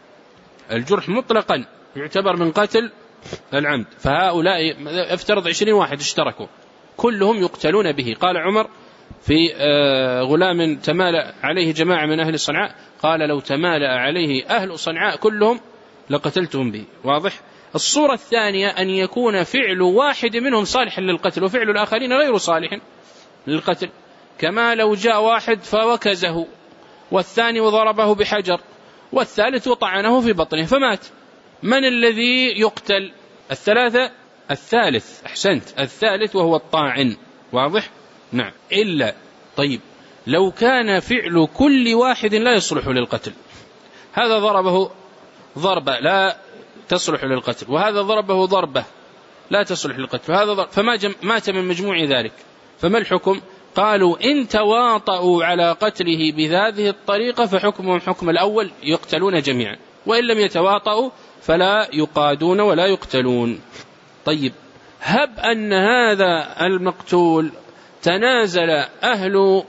الجرح مطلقا يعتبر من قتل العمد، فهؤلاء افترض 20 واحد اشتركوا كلهم يقتلون به. قال عمر في غلام تمالأ عليه جماعة من أهل صنعاء، قال لو تمالأ عليه أهل صنعاء كلهم لقتلتهم به. واضح؟ الصورة الثانية أن يكون فعل واحد منهم صالحا للقتل وفعل الآخرين غير صالح للقتل، كما لو جاء واحد فوكزه والثاني وضربه بحجر والثالث وطعنه في بطنه فمات، من الذي يقتل؟ الثلاثة؟ الثالث، أحسنت، الثالث وهو الطاعن. واضح؟ نعم. إلا طيب لو كان فعل كل واحد لا يصلح للقتل، هذا ضربه ضربة لا تصلح للقتل وهذا ضربه ضربة لا تصلح للقتل وهذا مات من مجموع ذلك، فما الحكم؟ قالوا إن تواطؤوا على قتله بهذه الطريقة فحكمهم حكم الأول، يقتلون جميعا، وإن لم يتواطؤوا فلا يقادون ولا يقتلون. طيب هب أن هذا المقتول تنازل أهل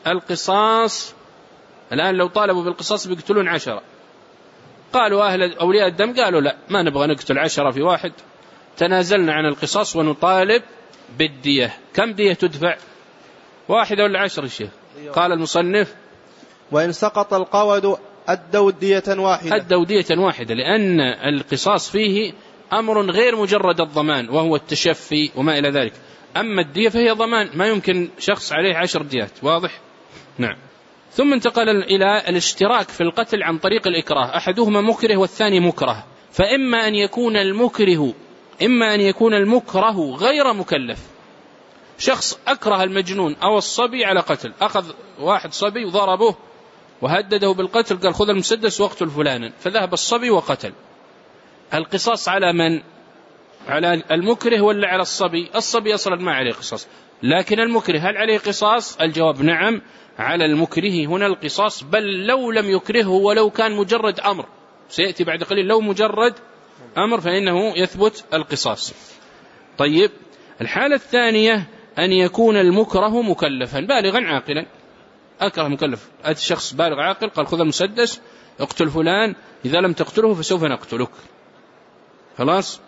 القصاص، الآن لو طالبوا بالقصاص بيقتلون 10، قالوا أهل أولياء الدم قالوا لا ما نبغى نقتل 10 في واحد، تنازلنا عن القصاص ونطالب بالدية. كم دية تدفع؟ 1 ولا 10 الشيخ؟ قال المصنف وإن سقط القود أدوا دية واحدة، أدوا دية واحدة، لأن القصاص فيه أمر غير مجرد الضمان وهو التشفي وما إلى ذلك، أما الدية فهي ضمان، ما يمكن شخص عليه 10 ديات. واضح؟ نعم. ثم انتقل إلى الاشتراك في القتل عن طريق الإكراه، أحدهما مكره والثاني مكره، فإما أن يكون المكره غير مكلف، شخص أكره المجنون أو الصبي على قتل، أخذ واحد صبي وضربه وهدده بالقتل، قال خذ المسدس واقتل فلانا، فذهب الصبي وقتل، القصاص على من؟ على المكره ولا على الصبي؟ الصبي أصلا ما عليه قصاص، لكن المكره هل عليه قصاص؟ الجواب نعم، على المكره هنا القصاص، بل لو لم يكرهه ولو كان مجرد أمر، سيأتي بعد قليل، لو مجرد أمر فإنه يثبت القصاص. طيب الحالة الثانية أن يكون المكره مكلفا بالغا عاقلا، أكره مكلف، أتى شخص بالغ عاقل قال خذ المسدس اقتل فلان، إذا لم تقتله فسوف نقتلك، خلاص.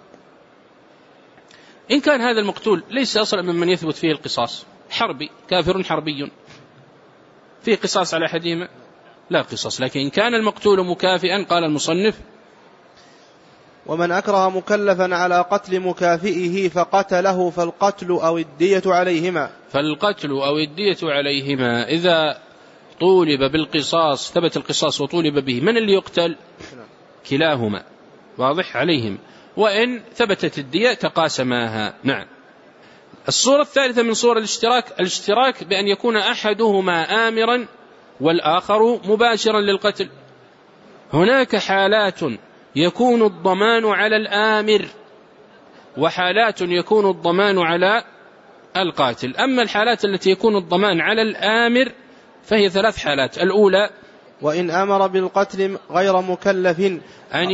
إن كان هذا المقتول ليس أصلا ممن يثبت فيه القصاص، حربي كافر حربي، فيه قصاص على أحدهما؟ لا قصاص. لكن إن كان المقتول مكافئا قال المصنف ومن أكره مكلفا على قتل مكافئه فقتله فالقتل أو الدية عليهما، فالقتل أو الدية عليهما. إذا طولب بالقصاص ثبت القصاص وطولب به، من اللي يقتل؟ كلاهما. واضح؟ عليهم، وإن ثبتت الدية تقاسماها. نعم. الصورة الثالثة من صور الاشتراك بأن يكون أحدهما آمرا والآخر مباشرا للقتل. هناك حالات يكون الضمان على الآمر وحالات يكون الضمان على القاتل. أما الحالات التي يكون الضمان على الآمر فهي 3 حالات. الأولى وإن أمر بالقتل غير مكلف، أن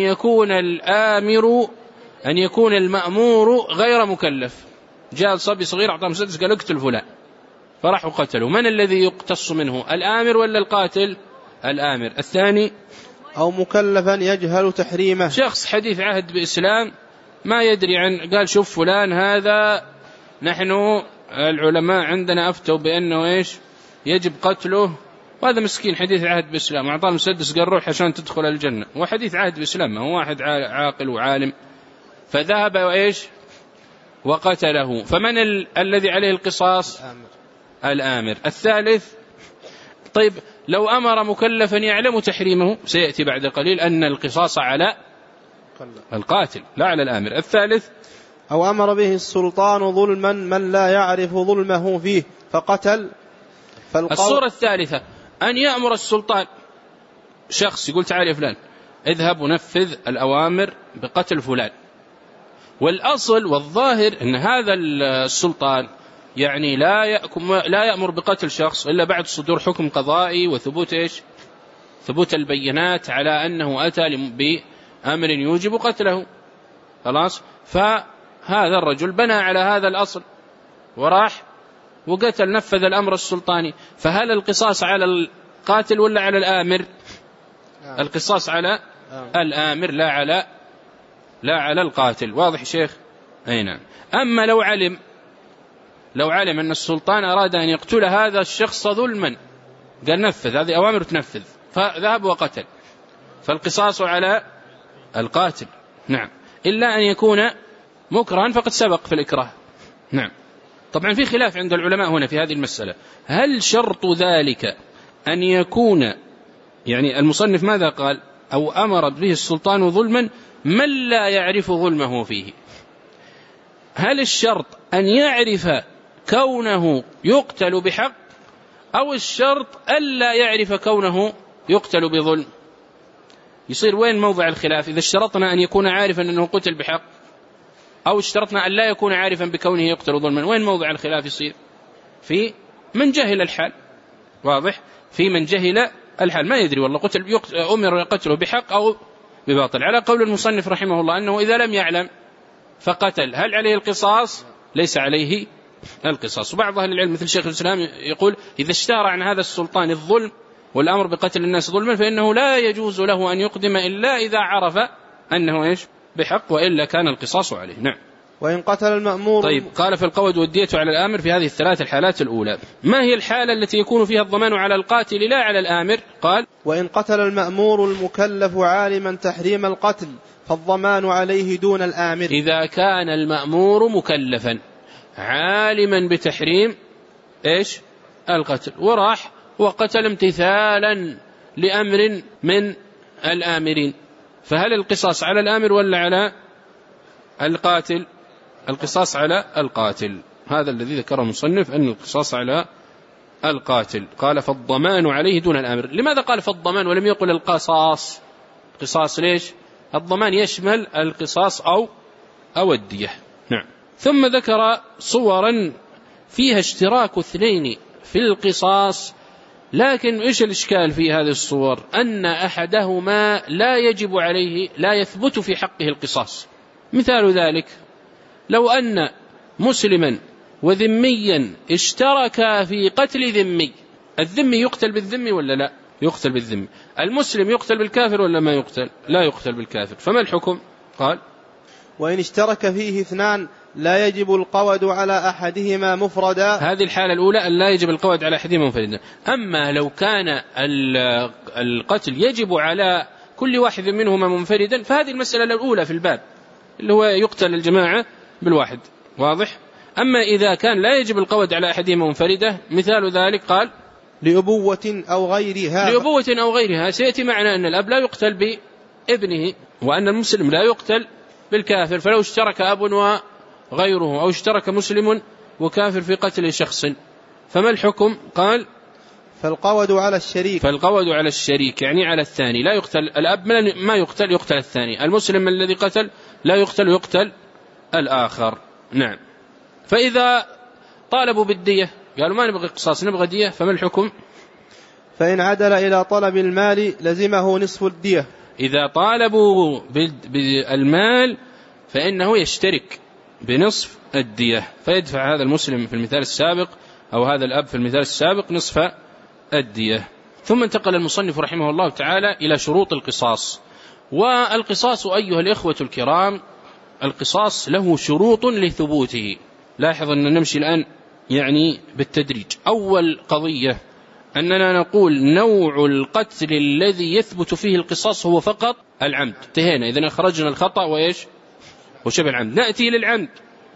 يكون المأمور غير مكلف، جاء صبي صغير أعطاه مسدس قال اقتل فلان فراح وقتله، من الذي يقتص منه؟ الآمر ولا القاتل؟ الآمر. الثاني أو مكلفا يجهل تحريمه، شخص حديث عهد بإسلام ما يدري عن، قال شوف فلان هذا نحن العلماء عندنا أفتوا بأنه إيش يجب قتله، وهذا مسكين حديث عهد بإسلام، أعطاه المسدس قال روح عشان تدخل الجنة، وحديث عهد بإسلام، ما هو واحد عاقل وعالم، فذهب وإيش وقتله. فمن الذي عليه القصاص؟ الآمر. الثالث، طيب لو أمر مكلفا يعلم تحريمه، سيأتي بعد قليل أن القصاص على القاتل لا على الآمر. الثالث، أو أمر به السلطان ظلما من لا يعرف ظلمه فيه فقتل. الصورة الثالثة أن يأمر السلطان شخص يقول تعال يا فلان اذهب ونفذ الأوامر بقتل فلان، والأصل والظاهر أن هذا السلطان يعني لا يأمر بقتل شخص إلا بعد صدور حكم قضائي وثبوت إيش؟ ثبوت البينات على أنه أتى بأمر يوجب قتله. خلاص، فهذا الرجل بنى على هذا الأصل وراح وقتل، نفذ الأمر السلطاني، فهل القصاص على القاتل ولا على الآمر؟ القصاص على الآمر لا على القاتل. واضح شيخ؟ أي نعم. أما لو علم أن السلطان أراد أن يقتل هذا الشخص ظلما، قال نفذ، هذه أوامر تنفذ، فذهب وقتل، فالقصاص على القاتل. نعم، إلا أن يكون مكرها فقد سبق في الإكراه. نعم. طبعا في خلاف عند العلماء هنا في هذه المسألة، هل شرط ذلك أن يكون، يعني المصنف ماذا قال؟ أو أمر به السلطان ظلما من لا يعرف ظلمه فيه، هل الشرط أن يعرف كونه يقتل بحق، أو الشرط ألا يعرف كونه يقتل بظلم؟ يصير وين موضع الخلاف؟ إذا اشترطنا أن يكون عارفا أنه قتل بحق، أو اشترطنا أن لا يكون عارفا بكونه يقتل ظلما، وين موضع الخلاف يصير؟ في من جهل الحال. واضح؟ في من جهل الحال ما يدري والله أمر قتله بحق أو بباطل. على قول المصنف رحمه الله أنه إذا لم يعلم فقتل، هل عليه القصاص؟ ليس عليه القصاص. وبعض أهل العلم مثل شيخ الإسلام يقول إذا اشتهر عن هذا السلطان الظلم والأمر بقتل الناس ظلما فإنه لا يجوز له أن يقدم إلا إذا عرف أنه إيش بحق، وإلا كان القصاص عليه. نعم. وإن قتل المأمور. طيب، قال فالقود والدية على الآمر في هذه الثلاث الحالات الأولى. ما هي الحالة التي يكون فيها الضمان على القاتل لا على الآمر؟ قال وإن قتل المأمور المكلف عالما تحريم القتل فالضمان عليه دون الآمر. إذا كان المأمور مكلفا عالما بتحريم إيش القتل وراح وقتل امتثالا لأمر من الآمرين، فهل القصاص على الآمر ولا على القاتل؟ القصاص على القاتل. هذا الذي ذكره المصنف أن القصاص على القاتل. قال فالضمان عليه دون الآمر. لماذا قال فالضمان ولم يقل القصاص؟ قصاص ليش؟ الضمان يشمل القصاص أو الدية. نعم. ثم ذكر صورا فيها اشتراك اثنين في القصاص، لكن إيش الإشكال في هذه الصور؟ أن أحدهما لا يجب عليه، لا يثبت في حقه القصاص. مثال ذلك لو أن مسلما وذميا اشتركا في قتل ذمي، الذمي يقتل بالذمي ولا لا؟ يقتل بالذمي. المسلم يقتل بالكافر ولا ما يقتل؟ لا يقتل بالكافر. فما الحكم؟ قال وإن اشترك فيه اثنان لا يجب القود على أحدهما مفردا. هذه الحالة الأولى أن لا يجب القود على أحدهما مفردا. أما لو كان القتل يجب على كل واحد منهما منفردا فهذه المسألة الأولى في الباب اللي هو يقتل الجماعة بالواحد. واضح؟ أما إذا كان لا يجب القود على أحدهما منفردة، مثال ذلك قال لأبوة أو غيرها. لأبوة أو غيرها. سيأتي معنا أن الأب لا يقتل بابنه وأن المسلم لا يقتل بالكافر، فلو اشترك أب وغيره أو اشترك مسلم وكافر في قتل شخص فما الحكم؟ قال فالقود على الشريك. فالقود على الشريك يعني على الثاني، لا يقتل الأب، ما يقتل الثاني. المسلم الذي قتل لا يقتل الآخر. نعم. فإذا طالبوا بالدية قالوا ما نبغي قصاص نبغي دية، فما الحكم؟ فإن عدل إلى طلب المال لزمه نصف الدية. إذا طالبوا بالمال فإنه يشترك بنصف الدية، فيدفع هذا المسلم في المثال السابق أو هذا الأب في المثال السابق نصف الدية. ثم انتقل المصنف رحمه الله تعالى إلى شروط القصاص. والقصاص أيها الإخوة الكرام، القصاص له شروط لثبوته. لاحظ أن نمشي الآن يعني بالتدريج. أول قضية أننا نقول نوع القتل الذي يثبت فيه القصاص هو فقط العمد. انتهينا، إذن أخرجنا الخطأ وإيش وشبه العمد. نأتي للعمد.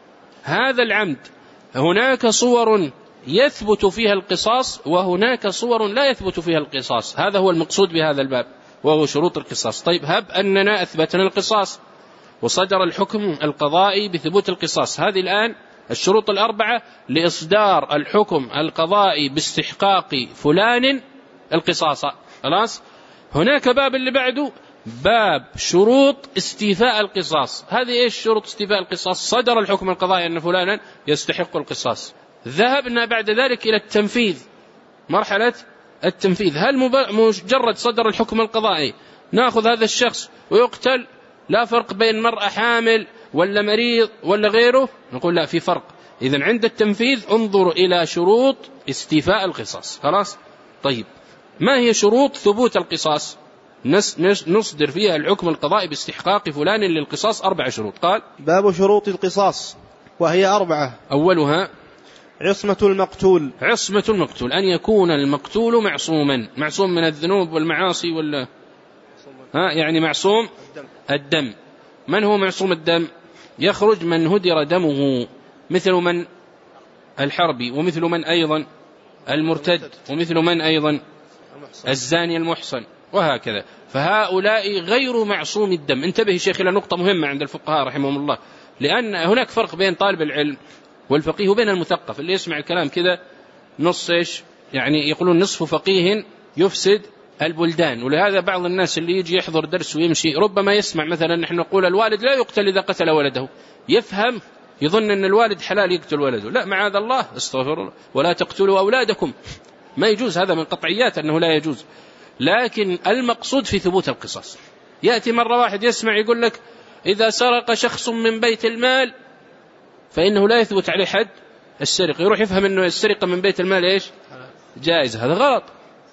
هذا العمد هناك صور يثبت فيها القصاص وهناك صور لا يثبت فيها القصاص. هذا هو المقصود بهذا الباب وهو شروط القصاص. طيب، هب أننا أثبتنا القصاص وصدر الحكم القضائي بثبوت القصاص، هذه الآن الشروط الأربعة لإصدار الحكم القضائي باستحقاق فلان القصاص. خلاص، هناك باب اللي بعده باب شروط استيفاء القصاص. هذه إيش شروط استيفاء القصاص؟ صدر الحكم القضائي أن فلانا يستحق القصاص، ذهبنا بعد ذلك إلى التنفيذ، مرحلة التنفيذ. هل مجرد صدر الحكم القضائي نأخذ هذا الشخص ويقتل، لا فرق بين مرأة حامل ولا مريض ولا غيره؟ نقول لا، في فرق. إذن عند التنفيذ انظروا إلى شروط استيفاء القصاص. خلاص، طيب، ما هي شروط ثبوت القصاص؟ نصدر فيها الحكم القضائي باستحقاق فلان للقصاص 4 شروط. قال: باب شروط القصاص، وهي 4. أولها عصمة المقتول. عصمة المقتول، أن يكون المقتول معصوما، معصوم من الذنوب والمعاصي ولا يعني معصوم الدم. من هو معصوم الدم؟ يخرج من هدر دمه، مثل من الحربي، ومثل من أيضا المرتد، ومثل من أيضا الزاني المحصن، وهكذا. فهؤلاء غير معصوم الدم. انتبه شيخ إلى نقطة مهمة عند الفقهاء رحمهم الله، لأن هناك فرق بين طالب العلم والفقيه وبين المثقف اللي يسمع الكلام كذا نص إيش يعني، يقولون نصف فقيه يفسد البلدان. ولهذا بعض الناس اللي يجي يحضر درس ويمشي ربما يسمع مثلا نحن نقول الوالد لا يقتل إذا قتل ولده، يفهم يظن أن الوالد حلال يقتل ولده. لا، معاذ الله، استغفر الله، ولا تقتلوا أولادكم، ما يجوز، هذا من قطعيات أنه لا يجوز. لكن المقصود في ثبوت القصاص. يأتي مرة واحد يسمع يقول لك إذا سرق شخص من بيت المال فإنه لا يثبت عليه حد السرقة، يروح يفهم أنه السرقة من بيت المال إيش جائزة، هذا غلط،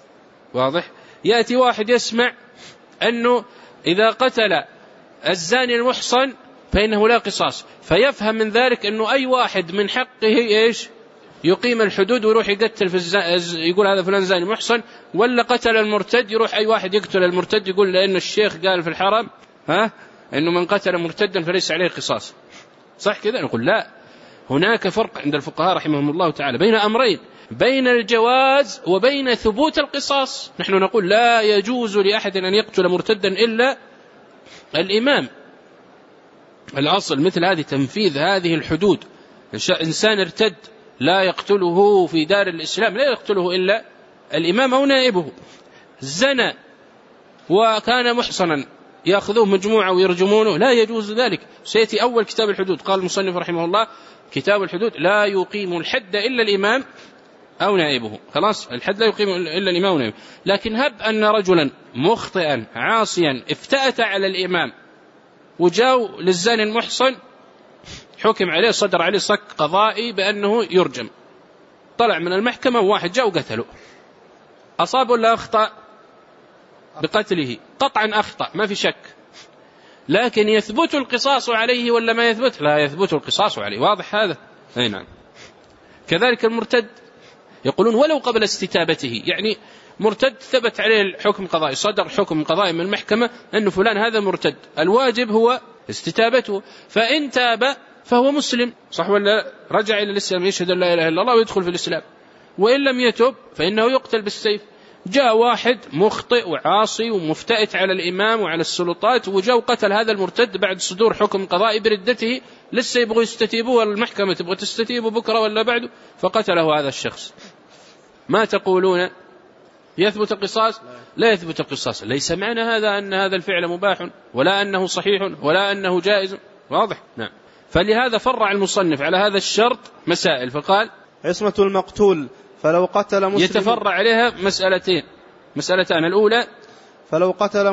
واضح. يأتي واحد يسمع أنه إذا قتل الزاني المحصن فإنه لا قصاص، فيفهم من ذلك أنه أي واحد من حقه إيش يقيم الحدود ويروح يقتل في يقول هذا فلان زاني محصن. ولا قتل المرتد، يروح أي واحد يقتل المرتد يقول لأن الشيخ قال في الحرم أنه من قتل مرتدا فليس عليه قصاص، صح كذا؟ نقول لا، هناك فرق عند الفقهاء رحمهم الله تعالى بين أمرين، بين الجواز وبين ثبوت القصاص. نحن نقول لا يجوز لأحد أن يقتل مرتدا إلا الإمام. الأصل مثل هذه تنفيذ هذه الحدود. إنسان ارتد لا يقتله في دار الإسلام، لا يقتله إلا الإمام أو نائبه. زنى وكان محصنا يأخذوه مجموعة ويرجمونه، لا يجوز ذلك. سيأتي أول كتاب الحدود، قال المصنف رحمه الله كتاب الحدود لا يقيم الحد إلا الإمام أو نائبه. خلاص، الحد لا يقيم إلا الإمام أو نائبه. لكن هب أن رجلا مخطئا عاصيا افتأت على الإمام وجاء للزاني المحصن حكم عليه، صدر عليه صك قضائي بأنه يرجم، طلع من المحكمة وواحد جاء وقتله، أصاب ولا أخطأ بقتله؟ قطعا أخطأ، ما في شك. لكن يثبت القصاص عليه ولا ما يثبت؟ لا يثبت القصاص عليه، واضح هذا؟ أي نعم. كذلك المرتد يقولون ولو قبل استتابته، يعني مرتد ثبت عليه الحكم قضائي، صدر حكم قضائي من المحكمة أنه فلان هذا مرتد، الواجب هو استتابته، فإن تاب فهو مسلم، صح ولا؟ رجع إلى الإسلام، يشهد أن لا إله إلا الله ويدخل في الإسلام. وإن لم يتب فإنه يقتل بالسيف. جاء واحد مخطئ وعاصي ومفتئت على الإمام وعلى السلطات وجاء قتل هذا المرتد بعد صدور حكم قضائي بردته، لسه يبغوا يستتيبوا والمحكمة تبغى تستتيبوا بكرة ولا بعده، فقتله هذا الشخص. ما تقولون؟ يثبت القصاص؟ لا يثبت القصاص. ليس معنى هذا أن هذا الفعل مباح ولا أنه صحيح ولا أنه جائز، واضح؟ نعم. فلهذا فرع المصنف على هذا الشرط مسائل، فقال عصمة المقتول، فلو قتل مسلم، يتفرع عليها مسألتان. الأولى فلو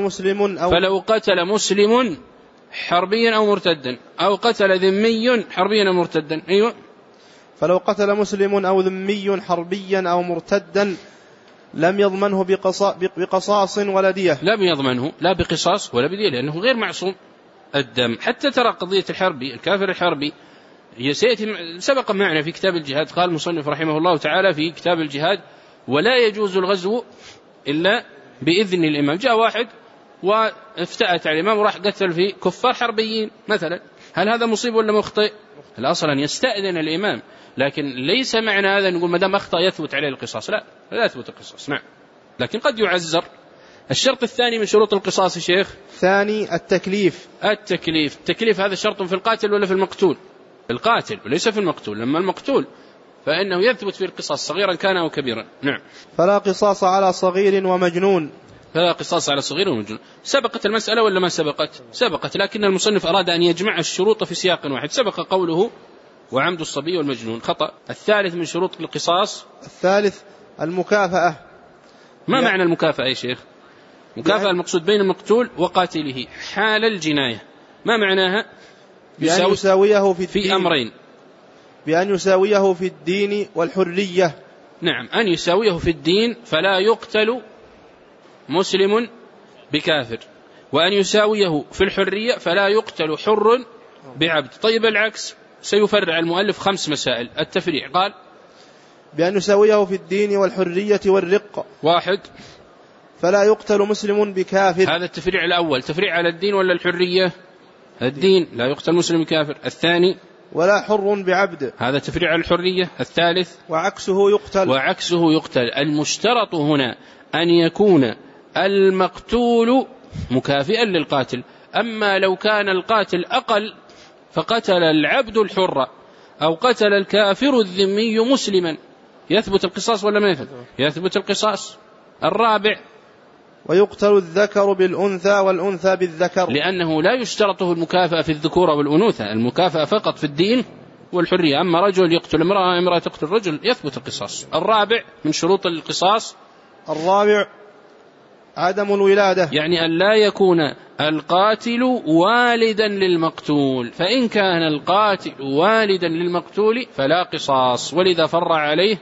قتل مسلم حربيا أو مرتدا، أو قتل ذمي حربيا أو مرتدا. أيوة. فلو قتل مسلم أو ذمي حربيا أو مرتدا لم يضمنه بقصاص ولا دية. لم يضمنه لا بقصاص ولا بدية، لأنه غير معصوم الدم. حتى ترى قضية الحربي، الكافر الحربي، سيأتي سبق معنا في كتاب الجهاد، قال المصنف رحمه الله تعالى في كتاب الجهاد ولا يجوز الغزو إلا بإذن الإمام. جاء واحد وافتأت على الإمام وراح قتل في كفار حربيين مثلا، هل هذا مصيب ولا مخطئ؟ الأصل أن يستأذن الإمام، لكن ليس معنى هذا نقول ما دام أخطأ يثبت عليه القصاص، لا يثبت القصاص، نعم، لكن قد يعزر. الشرط الثاني من شروط القصاص يا شيخ؟ ثاني التكليف. التكليف هذا شرط في القاتل ولا في المقتول؟ القاتل وليس في المقتول. لما المقتول فإنه يثبت في القصاص صغيرا كان أو كبيرا. نعم. فلا قصاص على صغير ومجنون. فلا قصاص على صغير ومجنون. سبقت المسألة ولا ما سبقت، لكن المصنف أراد أن يجمع الشروط في سياق واحد. سبق قوله وعمد الصبي والمجنون خطأ. الثالث من شروط القصاص؟ الثالث المكافأة. ما معنى المكافأة يا شيخ؟ مكافأة المقصود بين المقتول وقاتله حال الجناية، ما معناها؟ بأن يساويه في أمرين، بأن يساويه في الدين والحرية. نعم، أن يساويه في الدين فلا يقتل مسلم بكافر، وأن يساويه في الحرية فلا يقتل حر بعبد. طيب العكس سيفرع المؤلف 5 مسائل. التفريع قال بأن يساويه في الدين والحرية والرق. 1 فلا يقتل مسلم بكافر. هذا التفريع الأول. تفريع على الدين ولا الحرية؟ الدين، لا يقتل مسلم بكافر. الثاني ولا حر بعبد، هذا تفريع على الحرية. الثالث وعكسه يقتل. المشترط هنا أن يكون المقتول مكافئا للقاتل. أما لو كان القاتل أقل فقتل العبد الحر أو قتل الكافر الذمي مسلما، يثبت القصاص ولا ما يثبت؟ يثبت القصاص. 4 ويقتل الذكر بالأنثى والأنثى بالذكر، لأنه لا يشترطه المكافأة في الذكورة والأنوثة، المكافأة فقط في الدين والحرية. أما رجل يقتل امرأة، امرأة تقتل رجل، يثبت القصاص. 4 من شروط القصاص. 4 عدم الولادة، يعني أن لا يكون القاتل والدا للمقتول، فإن كان القاتل والدا للمقتول فلا قصاص، ولذا فرع عليه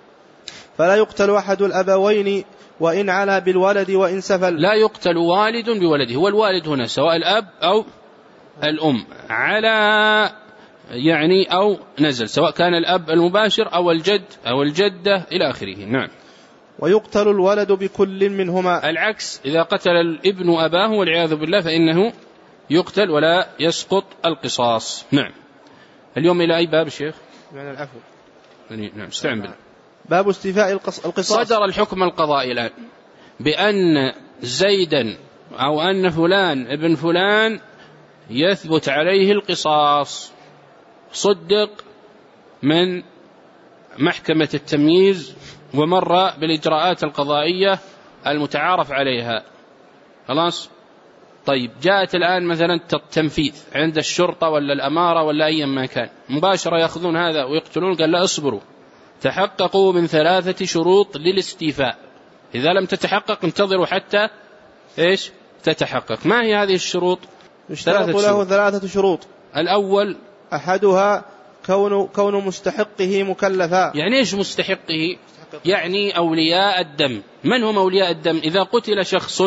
فلا يقتل أحد الأبوين وإن علا بالولد وإن سفل. لا يقتل والد بولده، هو الوالد هنا سواء الأب أو الأم، على يعني أو نزل، سواء كان الأب المباشر أو الجد أو الجدة إلى آخره. نعم. ويقتل الولد بكل منهما. العكس، إذا قتل الابن أباه والعياذ بالله فإنه يقتل ولا يسقط القصاص. نعم. اليوم إلى أي باب الشيخ؟ يعني العفو. نعم، استعن بالله. باب استيفاء القصاص. صدر الحكم القضائي الآن بأن زيدا أو أن فلان ابن فلان يثبت عليه القصاص، صدق من محكمة التمييز ومر بالإجراءات القضائية المتعارف عليها، خلاص. طيب جاءت الآن مثلا التنفيذ عند الشرطة ولا الأمارة ولا أي ما كان، مباشرة يأخذون هذا ويقتلون. قال لا، اصبروا، تحققوا من 3 شروط للاستيفاء، إذا لم تتحقق انتظروا حتى إيش تتحقق. ما هي هذه الشروط؟ يشترط له 3 شروط. الأول أحدها كون مستحقه مكلفا. يعني إيش مستحقه؟ يعني أولياء الدم. من هم أولياء الدم؟ إذا قتل شخص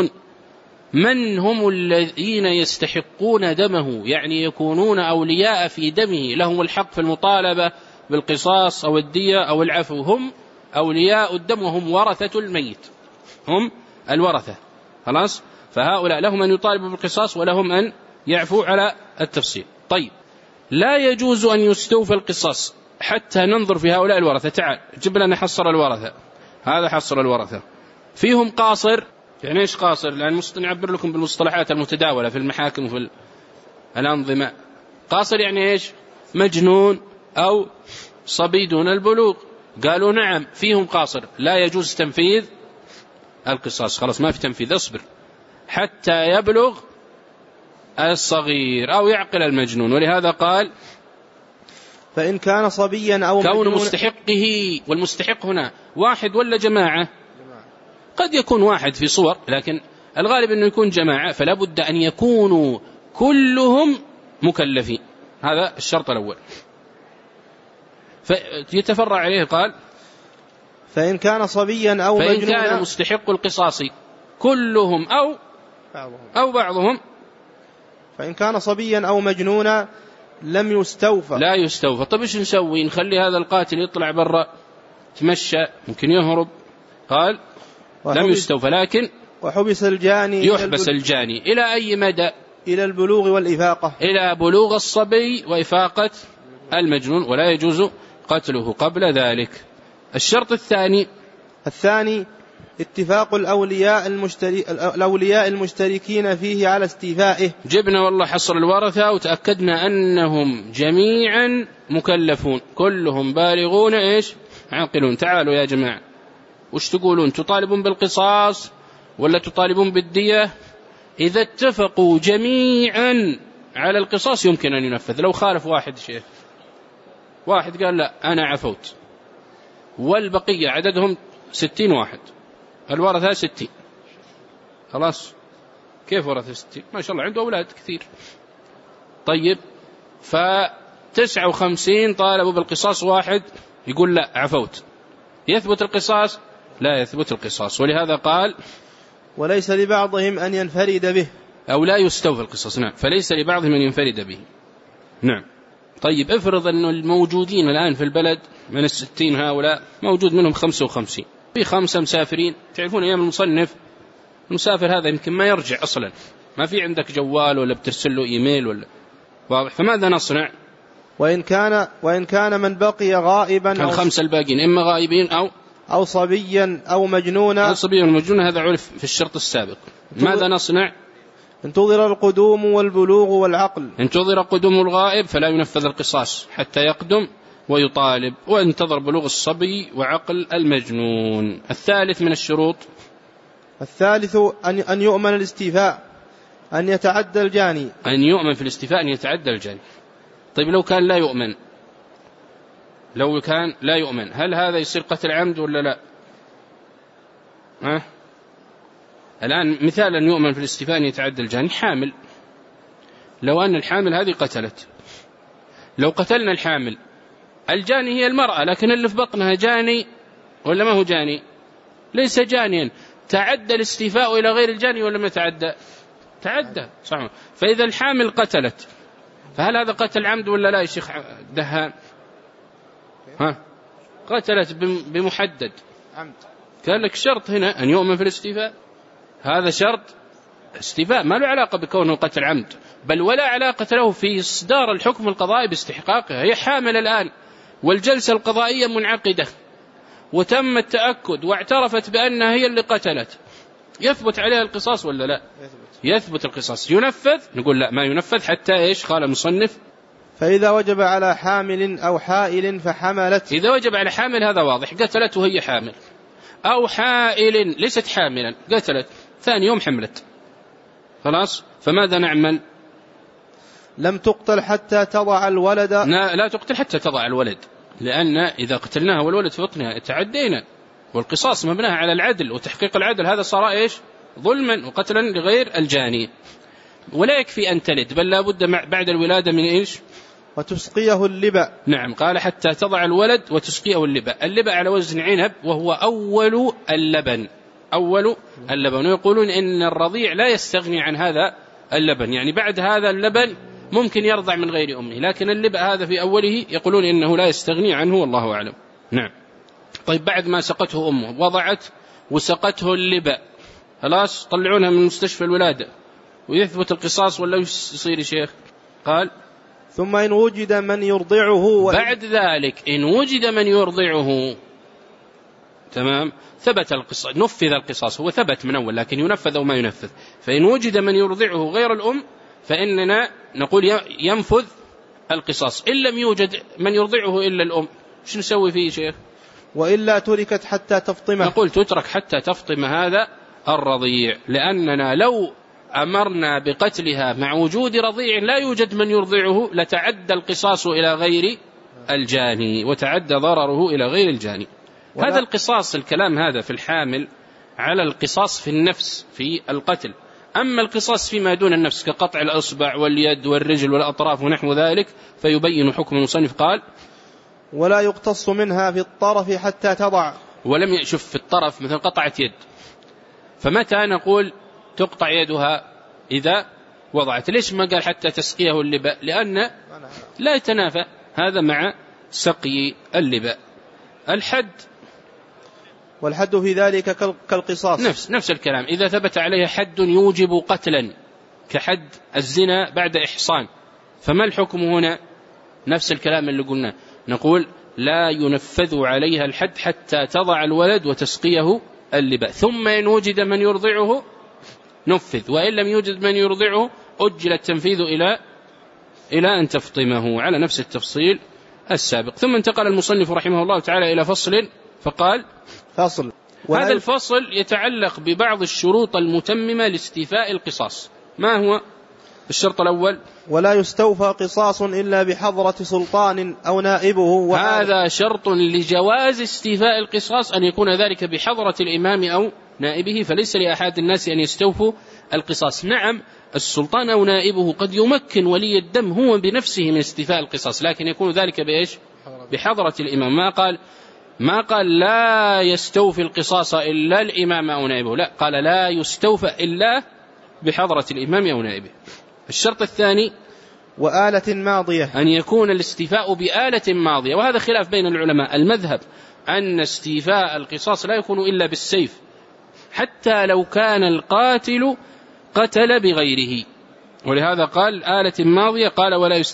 من هم الذين يستحقون دمه؟ يعني يكونون أولياء في دمه، لهم الحق في المطالبة بالقصاص أو الدية أو العفو، هم أولياء الدم وهم ورثة الميت، هم الورثة، خلاص. فهؤلاء لهم أن يطالبوا بالقصاص ولهم أن يعفوا على التفصيل. طيب، لا يجوز أن يستوفى القصاص حتى ننظر في هؤلاء الورثة. تعال جب لنا حصر الورثة. هذا حصر الورثة، فيهم قاصر. يعني إيش قاصر؟ لأن نعبر لكم بالمصطلحات المتداولة في المحاكم وفي الأنظمة. قاصر يعني إيش؟ مجنون أو صبي دون البلوغ. قالوا نعم فيهم قاصر، لا يجوز تنفيذ القصاص، خلاص ما في تنفيذ، اصبر حتى يبلغ الصغير أو يعقل المجنون. ولهذا قال فإن كان صبيا أو كون مجنون. مستحقه، والمستحق هنا واحد ولا جماعة؟ قد يكون واحد في صور، لكن الغالب أنه يكون جماعة، فلا بد أن يكونوا كلهم مكلفين. هذا الشرط الأول. فيتفرع عليه قال فإن كان صبيا أو مجنونا، فإن كان مستحق القصاص كلهم أو بعضهم. فإن كان صبيا أو مجنونا لم يستوفى، لا يستوفى. طيب إيش نسوي؟ نخلي هذا القاتل يطلع برا، تمشى، ممكن يهرب، قال لم يستوفى، لكن وحبس الجاني يحبس الجاني إلى أي مدى؟ إلى البلوغ والإفاقة، إلى بلوغ الصبي وإفاقة المجنون، ولا يجوز قتله قبل ذلك. الشرط الثاني اتفاق الأولياء المشتركين فيه على استيفائه. جبنا والله حصر الورثة وتأكدنا أنهم جميعا مكلفون، كلهم بالغون إيش عاقلون. تعالوا يا جماعة، وش تقولون؟ تطالبون بالقصاص ولا تطالبون بالدية؟ إذا اتفقوا جميعا على القصاص يمكن أن ينفذ. لو خالف واحد شيء، واحد قال لا أنا عفوت، والبقية عددهم 60 واحد، الورثة 60، خلاص كيف ورثة 60؟ ما شاء الله عنده أولاد كثير. طيب، ف59 طالبوا بالقصاص، واحد يقول لا عفوت، يثبت القصاص؟ لا يثبت القصاص. ولهذا قال وليس لبعضهم أن ينفرد به، أو لا يستوفى القصاص. نعم، فليس لبعضهم أن ينفرد به. نعم. طيب، افرض أن الموجودين الآن في البلد من 60 هؤلاء موجود منهم 55، في 5 مسافرين. تعرفون أيام المصنف المسافر هذا يمكن ما يرجع أصلا، ما في عندك جوال ولا بترسل له إيميل ولا واضح، فماذا نصنع؟ وإن كان من بقي غائبا، الخمسة الباقين إما غائبين أو صبيا أو مجنونا. أو صبيا ومجنون، هذا عرف في الشرط السابق. ماذا نصنع؟ انتظر القدوم والبلوغ والعقل. انتظر قدوم الغائب فلا ينفذ القصاص حتى يقدم ويطالب، وانتظر بلوغ الصبي وعقل المجنون. الثالث من الشروط، الثالث أن يؤمن الاستيفاء، أن يتعدى الجاني. أن يؤمن في الاستيفاء، أن يتعدى الجاني. طيب، لو كان لا يؤمن، هل هذا يصير قتل عمد ولا لا؟ الآن مثال أن يؤمن في الاستيفاء أن يتعدى الجاني، حامل. لو أن الحامل هذه قتلت، لو قتلنا الحامل، الجاني هي المرأة، لكن اللي في بطنها جاني ولا ما هو جاني؟ ليس جانيا. تعدى الاستيفاء إلى غير الجاني ولا ما تعدى؟ صح. فإذا الحامل قتلت، فهل هذا قتل عمد ولا لا يا شيخ دهان؟ قتلت بمحدد عمد. قال لك شرط هنا أن يؤمن في الاستيفاء، هذا شرط استيفاء ما له علاقة بكونه قتل عمد، بل ولا علاقة له في إصدار الحكم القضائي باستحقاقها. هي حامل الآن والجلسة القضائية منعقدة وتم التأكد واعترفت بأنها هي اللي قتلت، يثبت عليها القصاص ولا لا؟ يثبت القصاص. ينفذ؟ نقول لا، ما ينفذ حتى إيش قال المصنف؟ فإذا وجب على حامل أو حائل فحملت. إذا وجب على حامل هذا واضح، قتلت وهي حامل، أو حائل ليست حاملا قتلت ثاني يوم حملت، خلاص، فماذا نعمل؟ لم تقتل حتى تضع الولد. لا تقتل حتى تضع الولد، لأن إذا قتلناها والولد في بطنها تعدينا، والقصاص مبناها على العدل وتحقيق العدل، هذا صار إيش؟ ظلما وقتلا لغير الجاني. ولا يكفي أن تلد، بل لا بد بعد الولادة من إيش؟ وتسقيه اللبأ. نعم، قال حتى تضع الولد وتسقيه اللبأ. اللبأ على وزن عنب، وهو أول اللبن. ويقولون إن الرضيع لا يستغني عن هذا اللبن، يعني بعد هذا اللبن ممكن يرضع من غير أمه، لكن اللبأ هذا في أوله يقولون إنه لا يستغني عنه، والله أعلم. نعم. طيب، بعد ما سقته أمه وضعت وسقته اللبأ، خلاص طلعونها من مستشفى الولادة، ويثبت القصاص ولا يصير يا شيخ؟ قال ثم إن وجد من يرضعه بعد ذلك إن وجد من يرضعه، تمام، ثبت القصاص، نفذ القصاص، هو ثبت من أول لكن ينفذ أو ما ينفذ. فإن وجد من يرضعه غير الأم فإننا نقول ينفذ القصاص. إن لم يوجد من يرضعه إلا الأم، شو نسوي فيه شيخ؟ وإلا تركت حتى تفطمه. نقول تترك حتى تفطم هذا الرضيع، لأننا لو أمرنا بقتلها مع وجود رضيع لا يوجد من يرضعه لتعدى القصاص إلى غير الجاني وتعدى ضرره إلى غير الجاني. هذا القصاص، الكلام هذا في الحامل على القصاص في النفس في القتل. أما القصاص فيما دون النفس كقطع الأصبع واليد والرجل والأطراف ونحو ذلك فيبين حكم المصنف. قال ولا يقتص منها في الطرف حتى تضع. ولم يشوف في الطرف مثل قطعت يد، فمتى نقول تقطع يدها؟ إذا وضعت. ليش ما قال حتى تسقيه اللباء؟ لأن لا يتنافى هذا مع سقي اللباء. الحد والحد في ذلك كالقصاص. نفس الكلام. إذا ثبت عليه حد يوجب قتلا كحد الزنا بعد إحصان، فما الحكم هنا؟ نفس الكلام اللي قلنا، نقول لا ينفذ عليها الحد حتى تضع الولد وتسقيه اللباء، ثم إن وجد من يرضعه نفذ، وإن لم يوجد من يرضعه أجل التنفيذ إلى أن تفطمه، على نفس التفصيل السابق. ثم انتقل المصنف رحمه الله تعالى إلى فصل، فقال فصل. هذا الفصل يتعلق ببعض الشروط المتممة لاستيفاء القصاص. ما هو الشرط الأول؟ ولا يستوفى قصاص إلا بحضرة سلطان أو نائبه. هذا شرط لجواز استيفاء القصاص، أن يكون ذلك بحضرة الإمام أو نائبه، فليس لأحد الناس أن يستوفوا القصاص. نعم السلطان أو نائبه قد يمكن ولي الدم هو بنفسه من استيفاء القصاص، لكن يكون ذلك بإيش؟ بحضرة الإمام. ما قال لا يستوفي القصاص إلا الإمام أو نائبه، لا، قال لا يستوفى إلا بحضرة الإمام أو نائبه. الشرط الثاني وآلة ماضية، أن يكون الاستيفاء بآلة ماضية، وهذا خلاف بين العلماء. المذهب أن استيفاء القصاص لا يكون إلا بالسيف، حتى لو كان القاتل قتل بغيره، ولهذا قال آلة ماضية. قال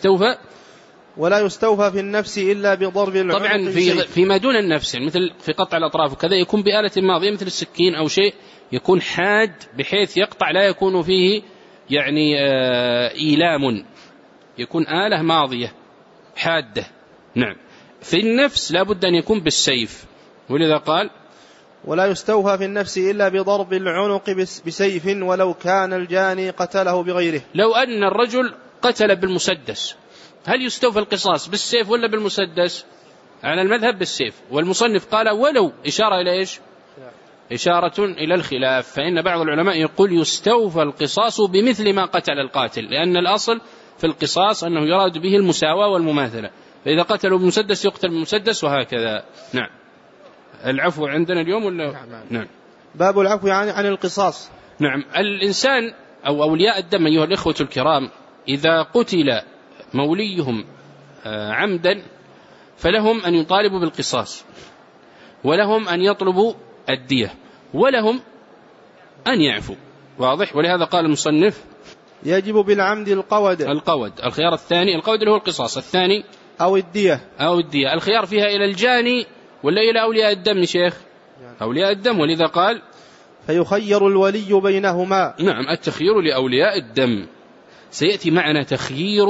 ولا يستوفى في النفس إلا بضرب العنق. طبعا فيما دون النفس، يعني مثل في قطع الأطراف وكذا يكون بآلة ماضية، مثل السكين أو شيء يكون حاد بحيث يقطع، لا يكون فيه يعني إيلام، يكون آلة ماضية حادة. نعم. في النفس لا بد أن يكون بالسيف، ولذا قال ولا يستوفى في النفس إلا بضرب العنق بسيف ولو كان الجاني قتله بغيره. لو أن الرجل قتل بالمسدس، هل يستوفى القصاص بالسيف ولا بالمسدس؟ على المذهب بالسيف، والمصنف قال ولو، إشارة إلى إيش؟ إشارة إلى الخلاف، فإن بعض العلماء يقول يستوفى القصاص بمثل ما قتل القاتل، لأن الأصل في القصاص أنه يراد به المساواة والمماثلة، فإذا قتلوا بمسدس يقتل بمسدس وهكذا. نعم. العفو عندنا اليوم ولا؟ نعم. باب العفو عن القصاص. نعم. الإنسان أو أولياء الدم أيها الإخوة الكرام، إذا قتل موليهم عمدا فلهم أن يطالبوا بالقصاص، ولهم أن يطلبوا الدية، ولهم أن يعفوا. واضح؟ ولهذا قال المصنف يجب بالعمد القود. الخيار الثاني القود اللي هو القصاص، الثاني أو الدية. الخيار فيها إلى الجاني ولا إلى أولياء الدم شيخ؟ أولياء الدم، ولذا قال فيخير الولي بينهما. نعم، التخيير لأولياء الدم. سيأتي معنا تخيير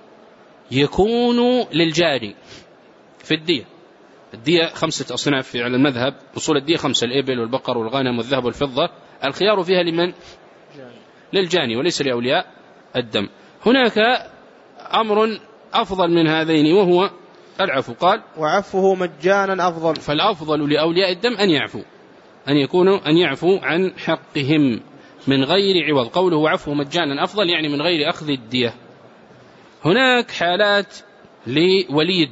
يكون للجاني في الدية. الدية 5 أصناف على المذهب، أصول الدية 5: الإبل والبقر والغنم والذهب والفضة. الخيار فيها لمن؟ للجاني وليس لأولياء الدم. هناك أمر أفضل من هذين وهو العفو، قال وعفوه مجانا أفضل. فالأفضل لأولياء الدم أن يعفوا عن حقهم من غير عوض. قوله عفوه مجانا أفضل يعني من غير أخذ الدية. هناك حالات لولي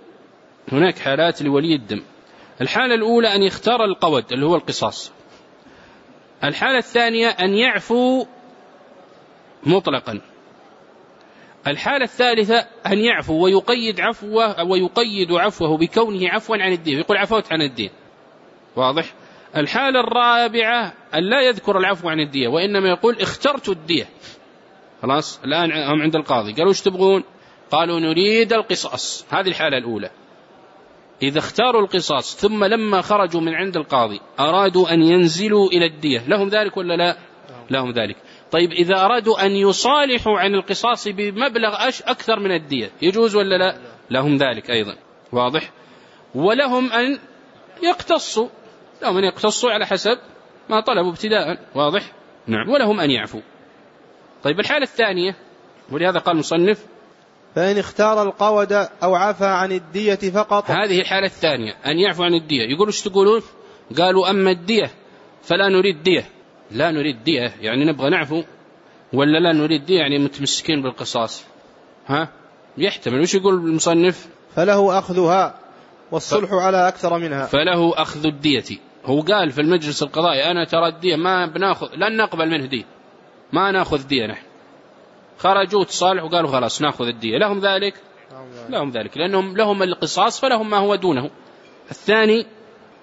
الدم. الحالة الأولى أن يختار القود اللي هو القصاص. الحالة الثانية أن يعفو مطلقا. الحالة الثالثة أن يعفو ويقيد عفوه بكونه عفوا عن الدين، يقول عفوت عن الدين. واضح؟ الحالة الرابعة أن لا يذكر العفو عن الدية، وإنما يقول اخترت الدية. خلاص، الآن هم عند القاضي قالوا ايش تبغون؟ قالوا نريد القصاص. هذه الحالة الأولى. إذا اختاروا القصاص ثم لما خرجوا من عند القاضي أرادوا أن ينزلوا إلى الدية، لهم ذلك ولا لا؟ لهم ذلك. طيب إذا أرادوا أن يصالحوا عن القصاص بمبلغ أكثر من الدية يجوز ولا لا؟ لهم ذلك أيضا. واضح؟ ولهم أن يقتصوا، على حسب ما طلبوا ابتداء. واضح؟ نعم. ولهم أن يعفوا. طيب الحالة الثانية، ولهذا قال المصنف فإن اختار القود أو عفى عن الدية فقط. هذه الحالة الثانية، أن يعفو عن الدية. يقولوا ايش تقولون؟ قالوا أما الدية فلا نريد دية. لا نريد دية يعني نبغى نعفو، ولا لا نريد دية يعني متمسكين بالقصاص؟ يحتمل. وش يقول المصنف؟ فله أخذها والصلح على أكثر منها. فله أخذ الدية. هو قال في المجلس القضائي أنا ترى الدية ما بناخذ، لن نقبل منه دية، ما ناخذ دية نحن. خرجوا تصالحوا وقالوا خلاص ناخذ الدية. لهم ذلك؟ لهم ذلك، لأنهم لهم القصاص فلهم ما هو دونه. الثاني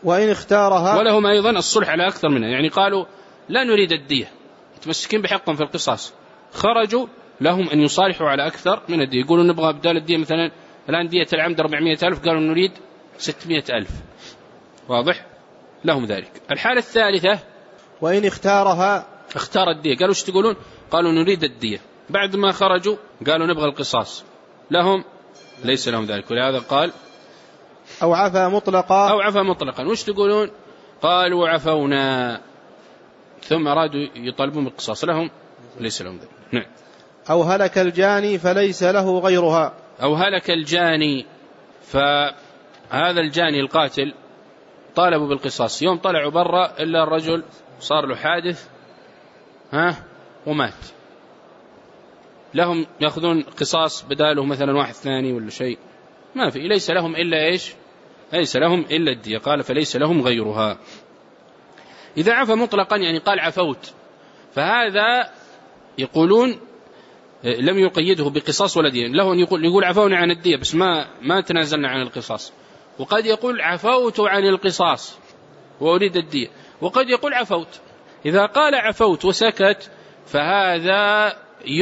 وإن اختارها. ولهم أيضا الصلح على أكثر منها، يعني قالوا لا نريد الدية، متمسكين بحقهم في القصاص، خرجوا لهم أن يصالحوا على أكثر من الدية، يقولوا نبغى بدال الدية مثلا الآن دية العمد 400,000، قالوا نريد 600,000. واضح؟ لهم ذلك. الحالة الثالثة وإن اختارها، اختار الدية، قالوا ايش تقولون؟ قالوا نريد الدية، بعد ما خرجوا قالوا نبغى القصاص، لهم ليس لهم ذلك، ولهذا قال أو عفا مطلقا. أو عفا مطلقا. وش تقولون؟ قالوا عفونا، ثم أرادوا يطالبون بالقصاص، لهم ليس لهم ذلك. نعم. أو هلك الجاني فليس له غيرها. أو هلك الجاني، فهذا الجاني القاتل طالبوا بالقصاص، يوم طلعوا برا إلا الرجل صار له حادث ومات، لهم يأخذون قصاص بداله مثلا واحد ثاني ولا شيء؟ ما في، ليس لهم إلا إيش؟ ليس لهم إلا الدية. قال فليس لهم غيرها. إذا عفى مطلقا يعني قال عفوت، فهذا يقولون لم يقيده بقصاص ولا دية، له أن يقول عفونا عن الدية بس ما تنازلنا عن القصاص، وقد يقول عفوت عن القصاص وأريد الدية، وقد يقول عفوت. إذا قال عفوت وسكت فهذا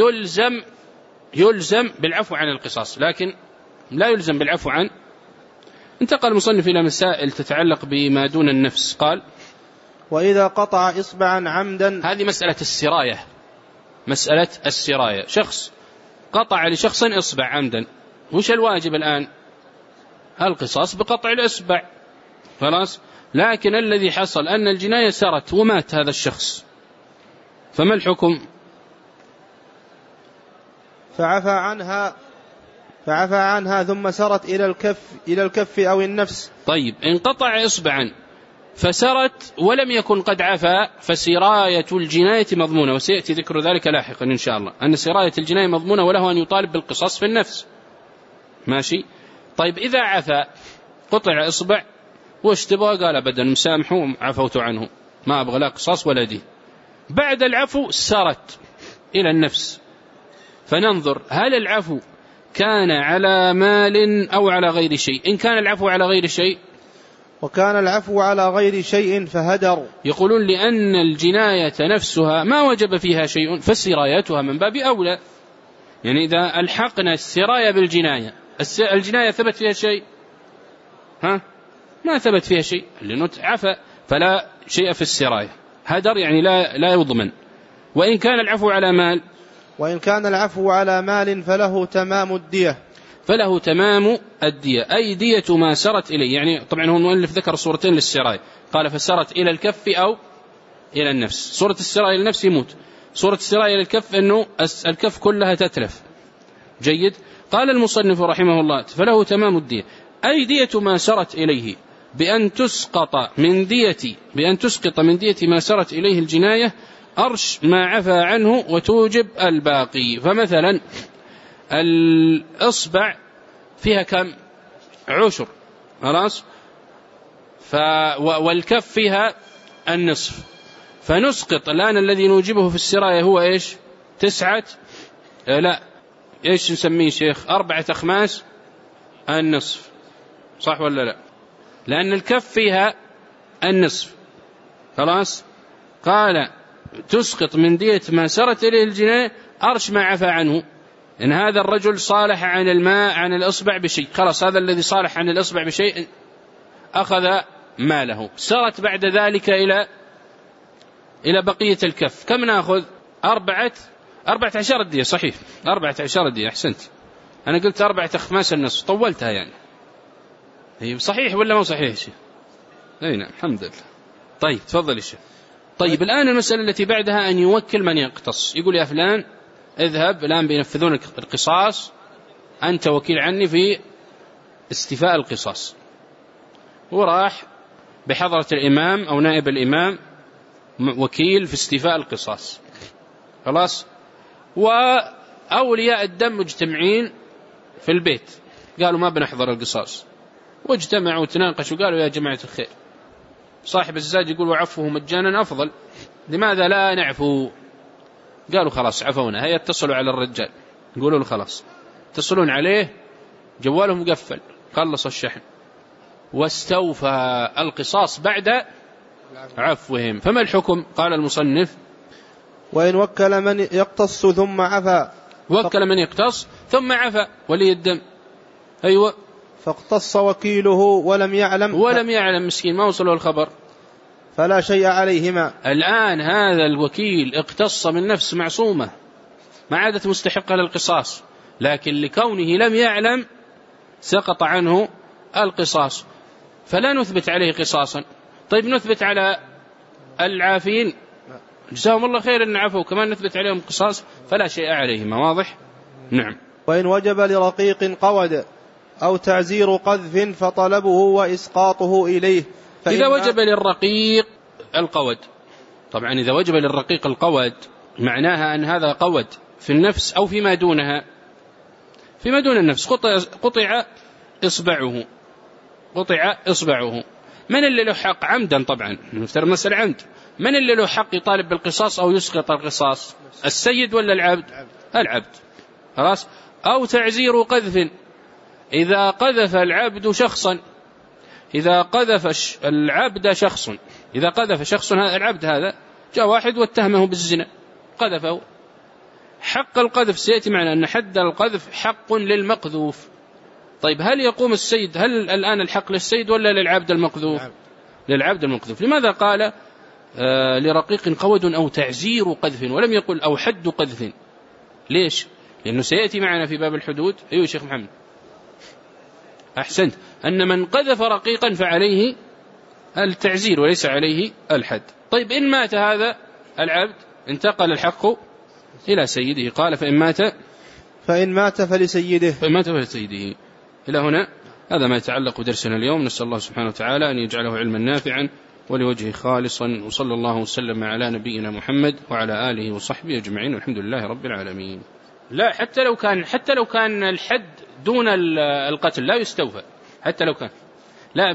يلزم بالعفو عن القصاص، لكن لا يلزم بالعفو عن. انتقل المصنف إلى مسائل تتعلق بما دون النفس. قال وإذا قطع إصبعا عمدا. هذه مسألة السراية، مسألة السراية، شخص قطع لشخص إصبع عمدا، وش الواجب الآن؟ القصاص بقطع الإصبع، خلاص. لكن الذي حصل أن الجناية سرت ومات هذا الشخص، فما الحكم؟ فعفى عنها ثم سرت إلى الكف أو النفس. طيب، انقطع إصبعا فسرت ولم يكن قد عفى، فسراية الجناية مضمونة، وسيأتي ذكر ذلك لاحقا إن شاء الله، أن سراية الجناية مضمونة وله أن يطالب بالقصاص في النفس. ماشي. طيب إذا عفى، قطع إصبع وش تبغى؟ قال أبدا مسامحه عفوت عنه، ما أبغى لا قصاص ولا دي. بعد العفو سرت إلى النفس، فننظر هل العفو كان على مال أو على غير شيء. إن كان العفو على غير شيء، وكان العفو على غير شيء فهدر. يقولون لأن الجناية نفسها ما وجب فيها شيء فسرايتها من باب أولى. يعني إذا الحقنا السراية بالجناية، الجناية ثبت فيها شيء؟ ما ثبت فيها شيء، لأنه عفى فلا شيء في السراية، هدر يعني لا يضمن. وإن كان العفو على مال، وإن كان العفو على مال فله تمام الدية. فله تمام الدية، أي دية ما سرت إليه. يعني طبعا هو المؤلف ذكر صورتين للسراية، قال فسرت إلى الكف أو إلى النفس. صورة السراية إلى النفس يموت، صورة السراية إلى الكف أنه الكف كلها تتلف. جيد. قال المصنف رحمه الله فله تمام الدية، أي دية ما سرت إليه بأن تسقط من دية ما سرت إليه الجناية أرش ما عفى عنه وتوجب الباقي. فمثلا الإصبع فيها كم؟ 10، خلاص، والكف فيها النصف، فنسقط الآن الذي نوجبه في السراية هو إيش؟ 9، لا إيش نسميه شيخ؟ 4 أخماس النصف، صح ولا لا؟ لأن الكف فيها النصف، خلاص. قال تسقط من دية ما سرت إليه الجناية أرش ما عفى عنه، إن هذا الرجل صالح عن الماء عن الإصبع بشيء، خلاص هذا الذي صالح عن الإصبع بشيء أخذ ماله، سرت بعد ذلك إلى بقية الكف. كم نأخذ؟ 14 دية، صحيح 14 دية، أحسنت. أنا قلت 4 أخماس النصف، طولتها يعني. صحيح ولا ما صحيح شيء؟ أي نعم، الحمد لله. طيب تفضل يا شيخ. طيب الآن المسألة التي بعدها أن يوكل من يقتص، يقول يا فلان اذهب الآن بينفذون القصاص، أنت وكيل عني في استيفاء القصاص. وراح بحضرة الإمام أو نائب الإمام وكيل في استيفاء القصاص، خلاص. وأولياء الدم مجتمعين في البيت، قالوا ما بنحضر القصاص، واجتمعوا وتناقشوا قالوا يا جماعة الخير، صاحب الزاد يقول وعفوه مجانا أفضل، لماذا لا نعفو؟ قالوا خلاص عفونا. هيا اتصلوا على الرجال، يقولوا له خلاص، اتصلون عليه جواله مقفل، خلص الشحن، واستوفى القصاص بعد عفوهم. فما الحكم؟ قال المصنف: وإن وكل من يقتص ثم عفا. وكل من يقتص ثم عفا ولي الدم. أيوة. فاقتص وكيله ولم يعلم مسكين ما وصله الخبر، فلا شيء عليهما. الآن هذا الوكيل اقتص من نفس معصومة ما عادت مستحقة للقصاص، لكن لكونه لم يعلم سقط عنه القصاص، فلا نثبت عليه قصاصا. طيب نثبت على العافين جزاهم الله خير إن عفوا، كمان نثبت عليهم قصاص، فلا شيء عليهما. واضح؟ نعم. وإن وجب لرقيق قود أو تعزير قذف فطلبه وإسقاطه إليه. إذا وجب للرقيق القود، طبعا إذا وجب للرقيق القود معناها أن هذا قود في النفس أو فيما دونها، فيما دون النفس، قطع إصبعه، من اللي له حق عمدا؟ طبعا نفترض مسألة عمد، من اللي له حق يطالب بالقصاص أو يسقط القصاص؟ السيد ولا العبد؟ العبد. خلاص. أو تعزير قذف، إذا قذف العبد شخصا، إذا قذف العبد شخص، إذا قذف شخص العبد هذا جاء واحد واتهمه بالزنا قذفه، حق القذف سيأتي معنا أن حد القذف حق للمقذوف. طيب هل يقوم السيد، هل الآن الحق للسيد ولا للعبد المقذوف؟ للعبد المقذوف. لماذا قال لرقيق قود أو تعزير قذف ولم يقل أو حد قذف؟ ليش؟ لأنه سيأتي معنا في باب الحدود. أيوة شيخ محمد أحسنت، أن من قذف رقيقا فعليه التعزير وليس عليه الحد. طيب إن مات هذا العبد انتقل الحق إلى سيده، قال فإن مات فلسيده. إلى هنا هذا ما يتعلق بدرسنا اليوم. نسأل الله سبحانه وتعالى أن يجعله علما نافعا ولوجهه خالصا، وصلى الله وسلم على نبينا محمد وعلى آله وصحبه أجمعين، والحمد لله رب العالمين. لا، حتى لو كان الحد دون القتل لا يستوفى، حتى لو كان. لا،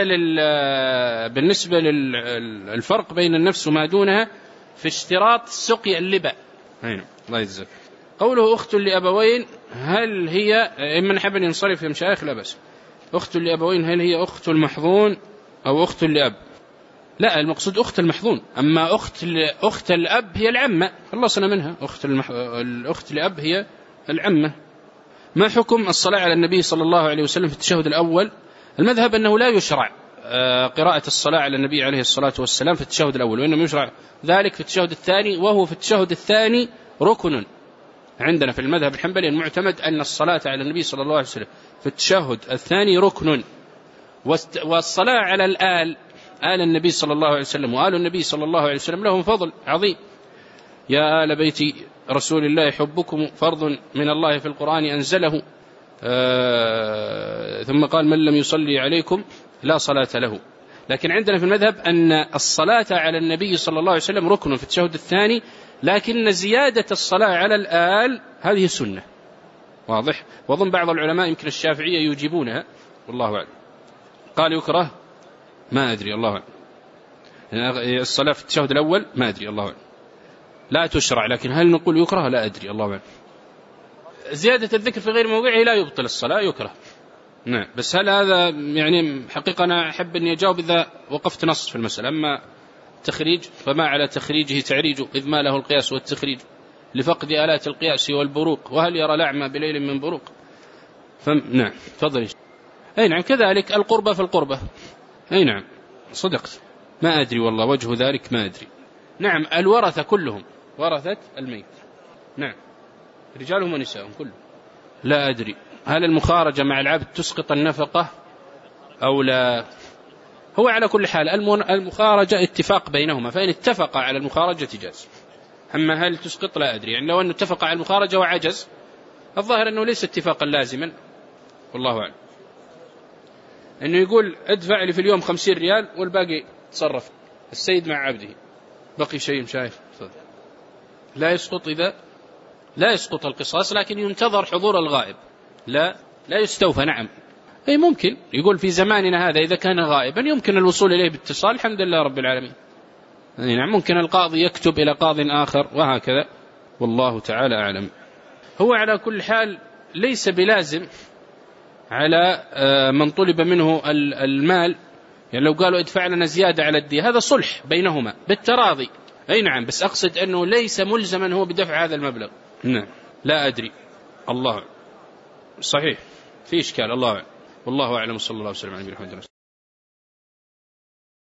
بالنسبة للفرق بين النفس وما دونها في اشتراط سقي اللبا. هنا الله يجزاك. قوله أخت لأبوين، هل هي من حب ينصرف يا مشايخ؟ لا بس. أخت لأبوين هل هي أخت المحظون أو أخت لأب؟ لا، المقصود أخت المحظون، أما أخت الأب هي العمة، خلصنا منها. الأخت لأب هي العمة. ما حكم الصلاة على النبي صلى الله عليه وسلم في التشهد الأول؟ المذهب أنه لا يشرع قراءة الصلاة على النبي عليه الصلاة والسلام في التشهد الأول، وإنما يشرع ذلك في التشهد الثاني، وهو في التشهد الثاني ركن عندنا في المذهب الحنبلي المعتمد أن الصلاة على النبي صلى الله عليه وسلم في التشهد الثاني ركن. والصلاة على آل النبي صلى الله عليه وسلم وآل النبي صلى الله عليه وسلم لهم فضل عظيم. يا آل بيت رسول الله حبكم فرض من الله في القرآن أنزله، ثم قال من لم يصلي عليكم لا صلاة له. لكن عندنا في المذهب أن الصلاة على النبي صلى الله عليه وسلم ركن في التشهد الثاني، لكن زيادة الصلاة على الآل هذه سنة. واضح؟ وظن بعض العلماء يمكن الشافعية يجيبونها والله أعلم. قال يكره، ما أدري الله أعلم. الصلاة في التشهد الأول ما أدري الله أعلم، لا تشرع، لكن هل نقول يكره؟ لا أدري الله أعلم. زيادة الذكر في غير موضعه لا يبطل الصلاة، يكره. نعم، بس هل هذا يعني حقيقة أنا أحب أن يجاوب إذا وقفت نص في المسألة. أما تخريج فما على تخريجه تعريج، إذ ما له القياس والتخريج لفقد آلات القياس والبروق، وهل يرى الأعمى بليل من بروق؟ نعم تفضل. أي نعم، كذلك القربة في القربة. أي نعم صدقت، ما أدري والله وجه ذلك ما أدري. نعم، الورثة كلهم ورثة الميت، نعم رجالهم ونسائهم كلهم. لا أدري هل المخارجة مع العبد تسقط النفقة أو لا. هو على كل حال المخارجة اتفاق بينهما، فإن اتفق على المخارجة جاز. أما هل تسقط لا أدري، يعني لو أنه اتفق على المخارجة وعجز، الظاهر أنه ليس اتفاقا لازما والله أعلم. أنه يقول ادفع لي في اليوم 50 ريال والباقي تصرف السيد مع عبده، بقي شيء شايف لا يسقط. إذا لا يسقط القصاص، لكن ينتظر حضور الغائب، لا يستوفى. نعم، أي ممكن يقول في زماننا هذا إذا كان غائبا يمكن الوصول إليه باتصال، الحمد لله رب العالمين. نعم، ممكن القاضي يكتب إلى قاض آخر وهكذا، والله تعالى أعلم. هو على كل حال ليس بلازم على من طلب منه المال، يعني لو قالوا ادفع لنا زيادة على الدية هذا صلح بينهما بالتراضي، أي نعم، بس أقصد أنه ليس ملزما هو بدفع هذا المبلغ. نعم، لا أدري، الله صحيح في إشكال، الله والله أعلم، صلى الله عليه وسلم على نبينا محمد.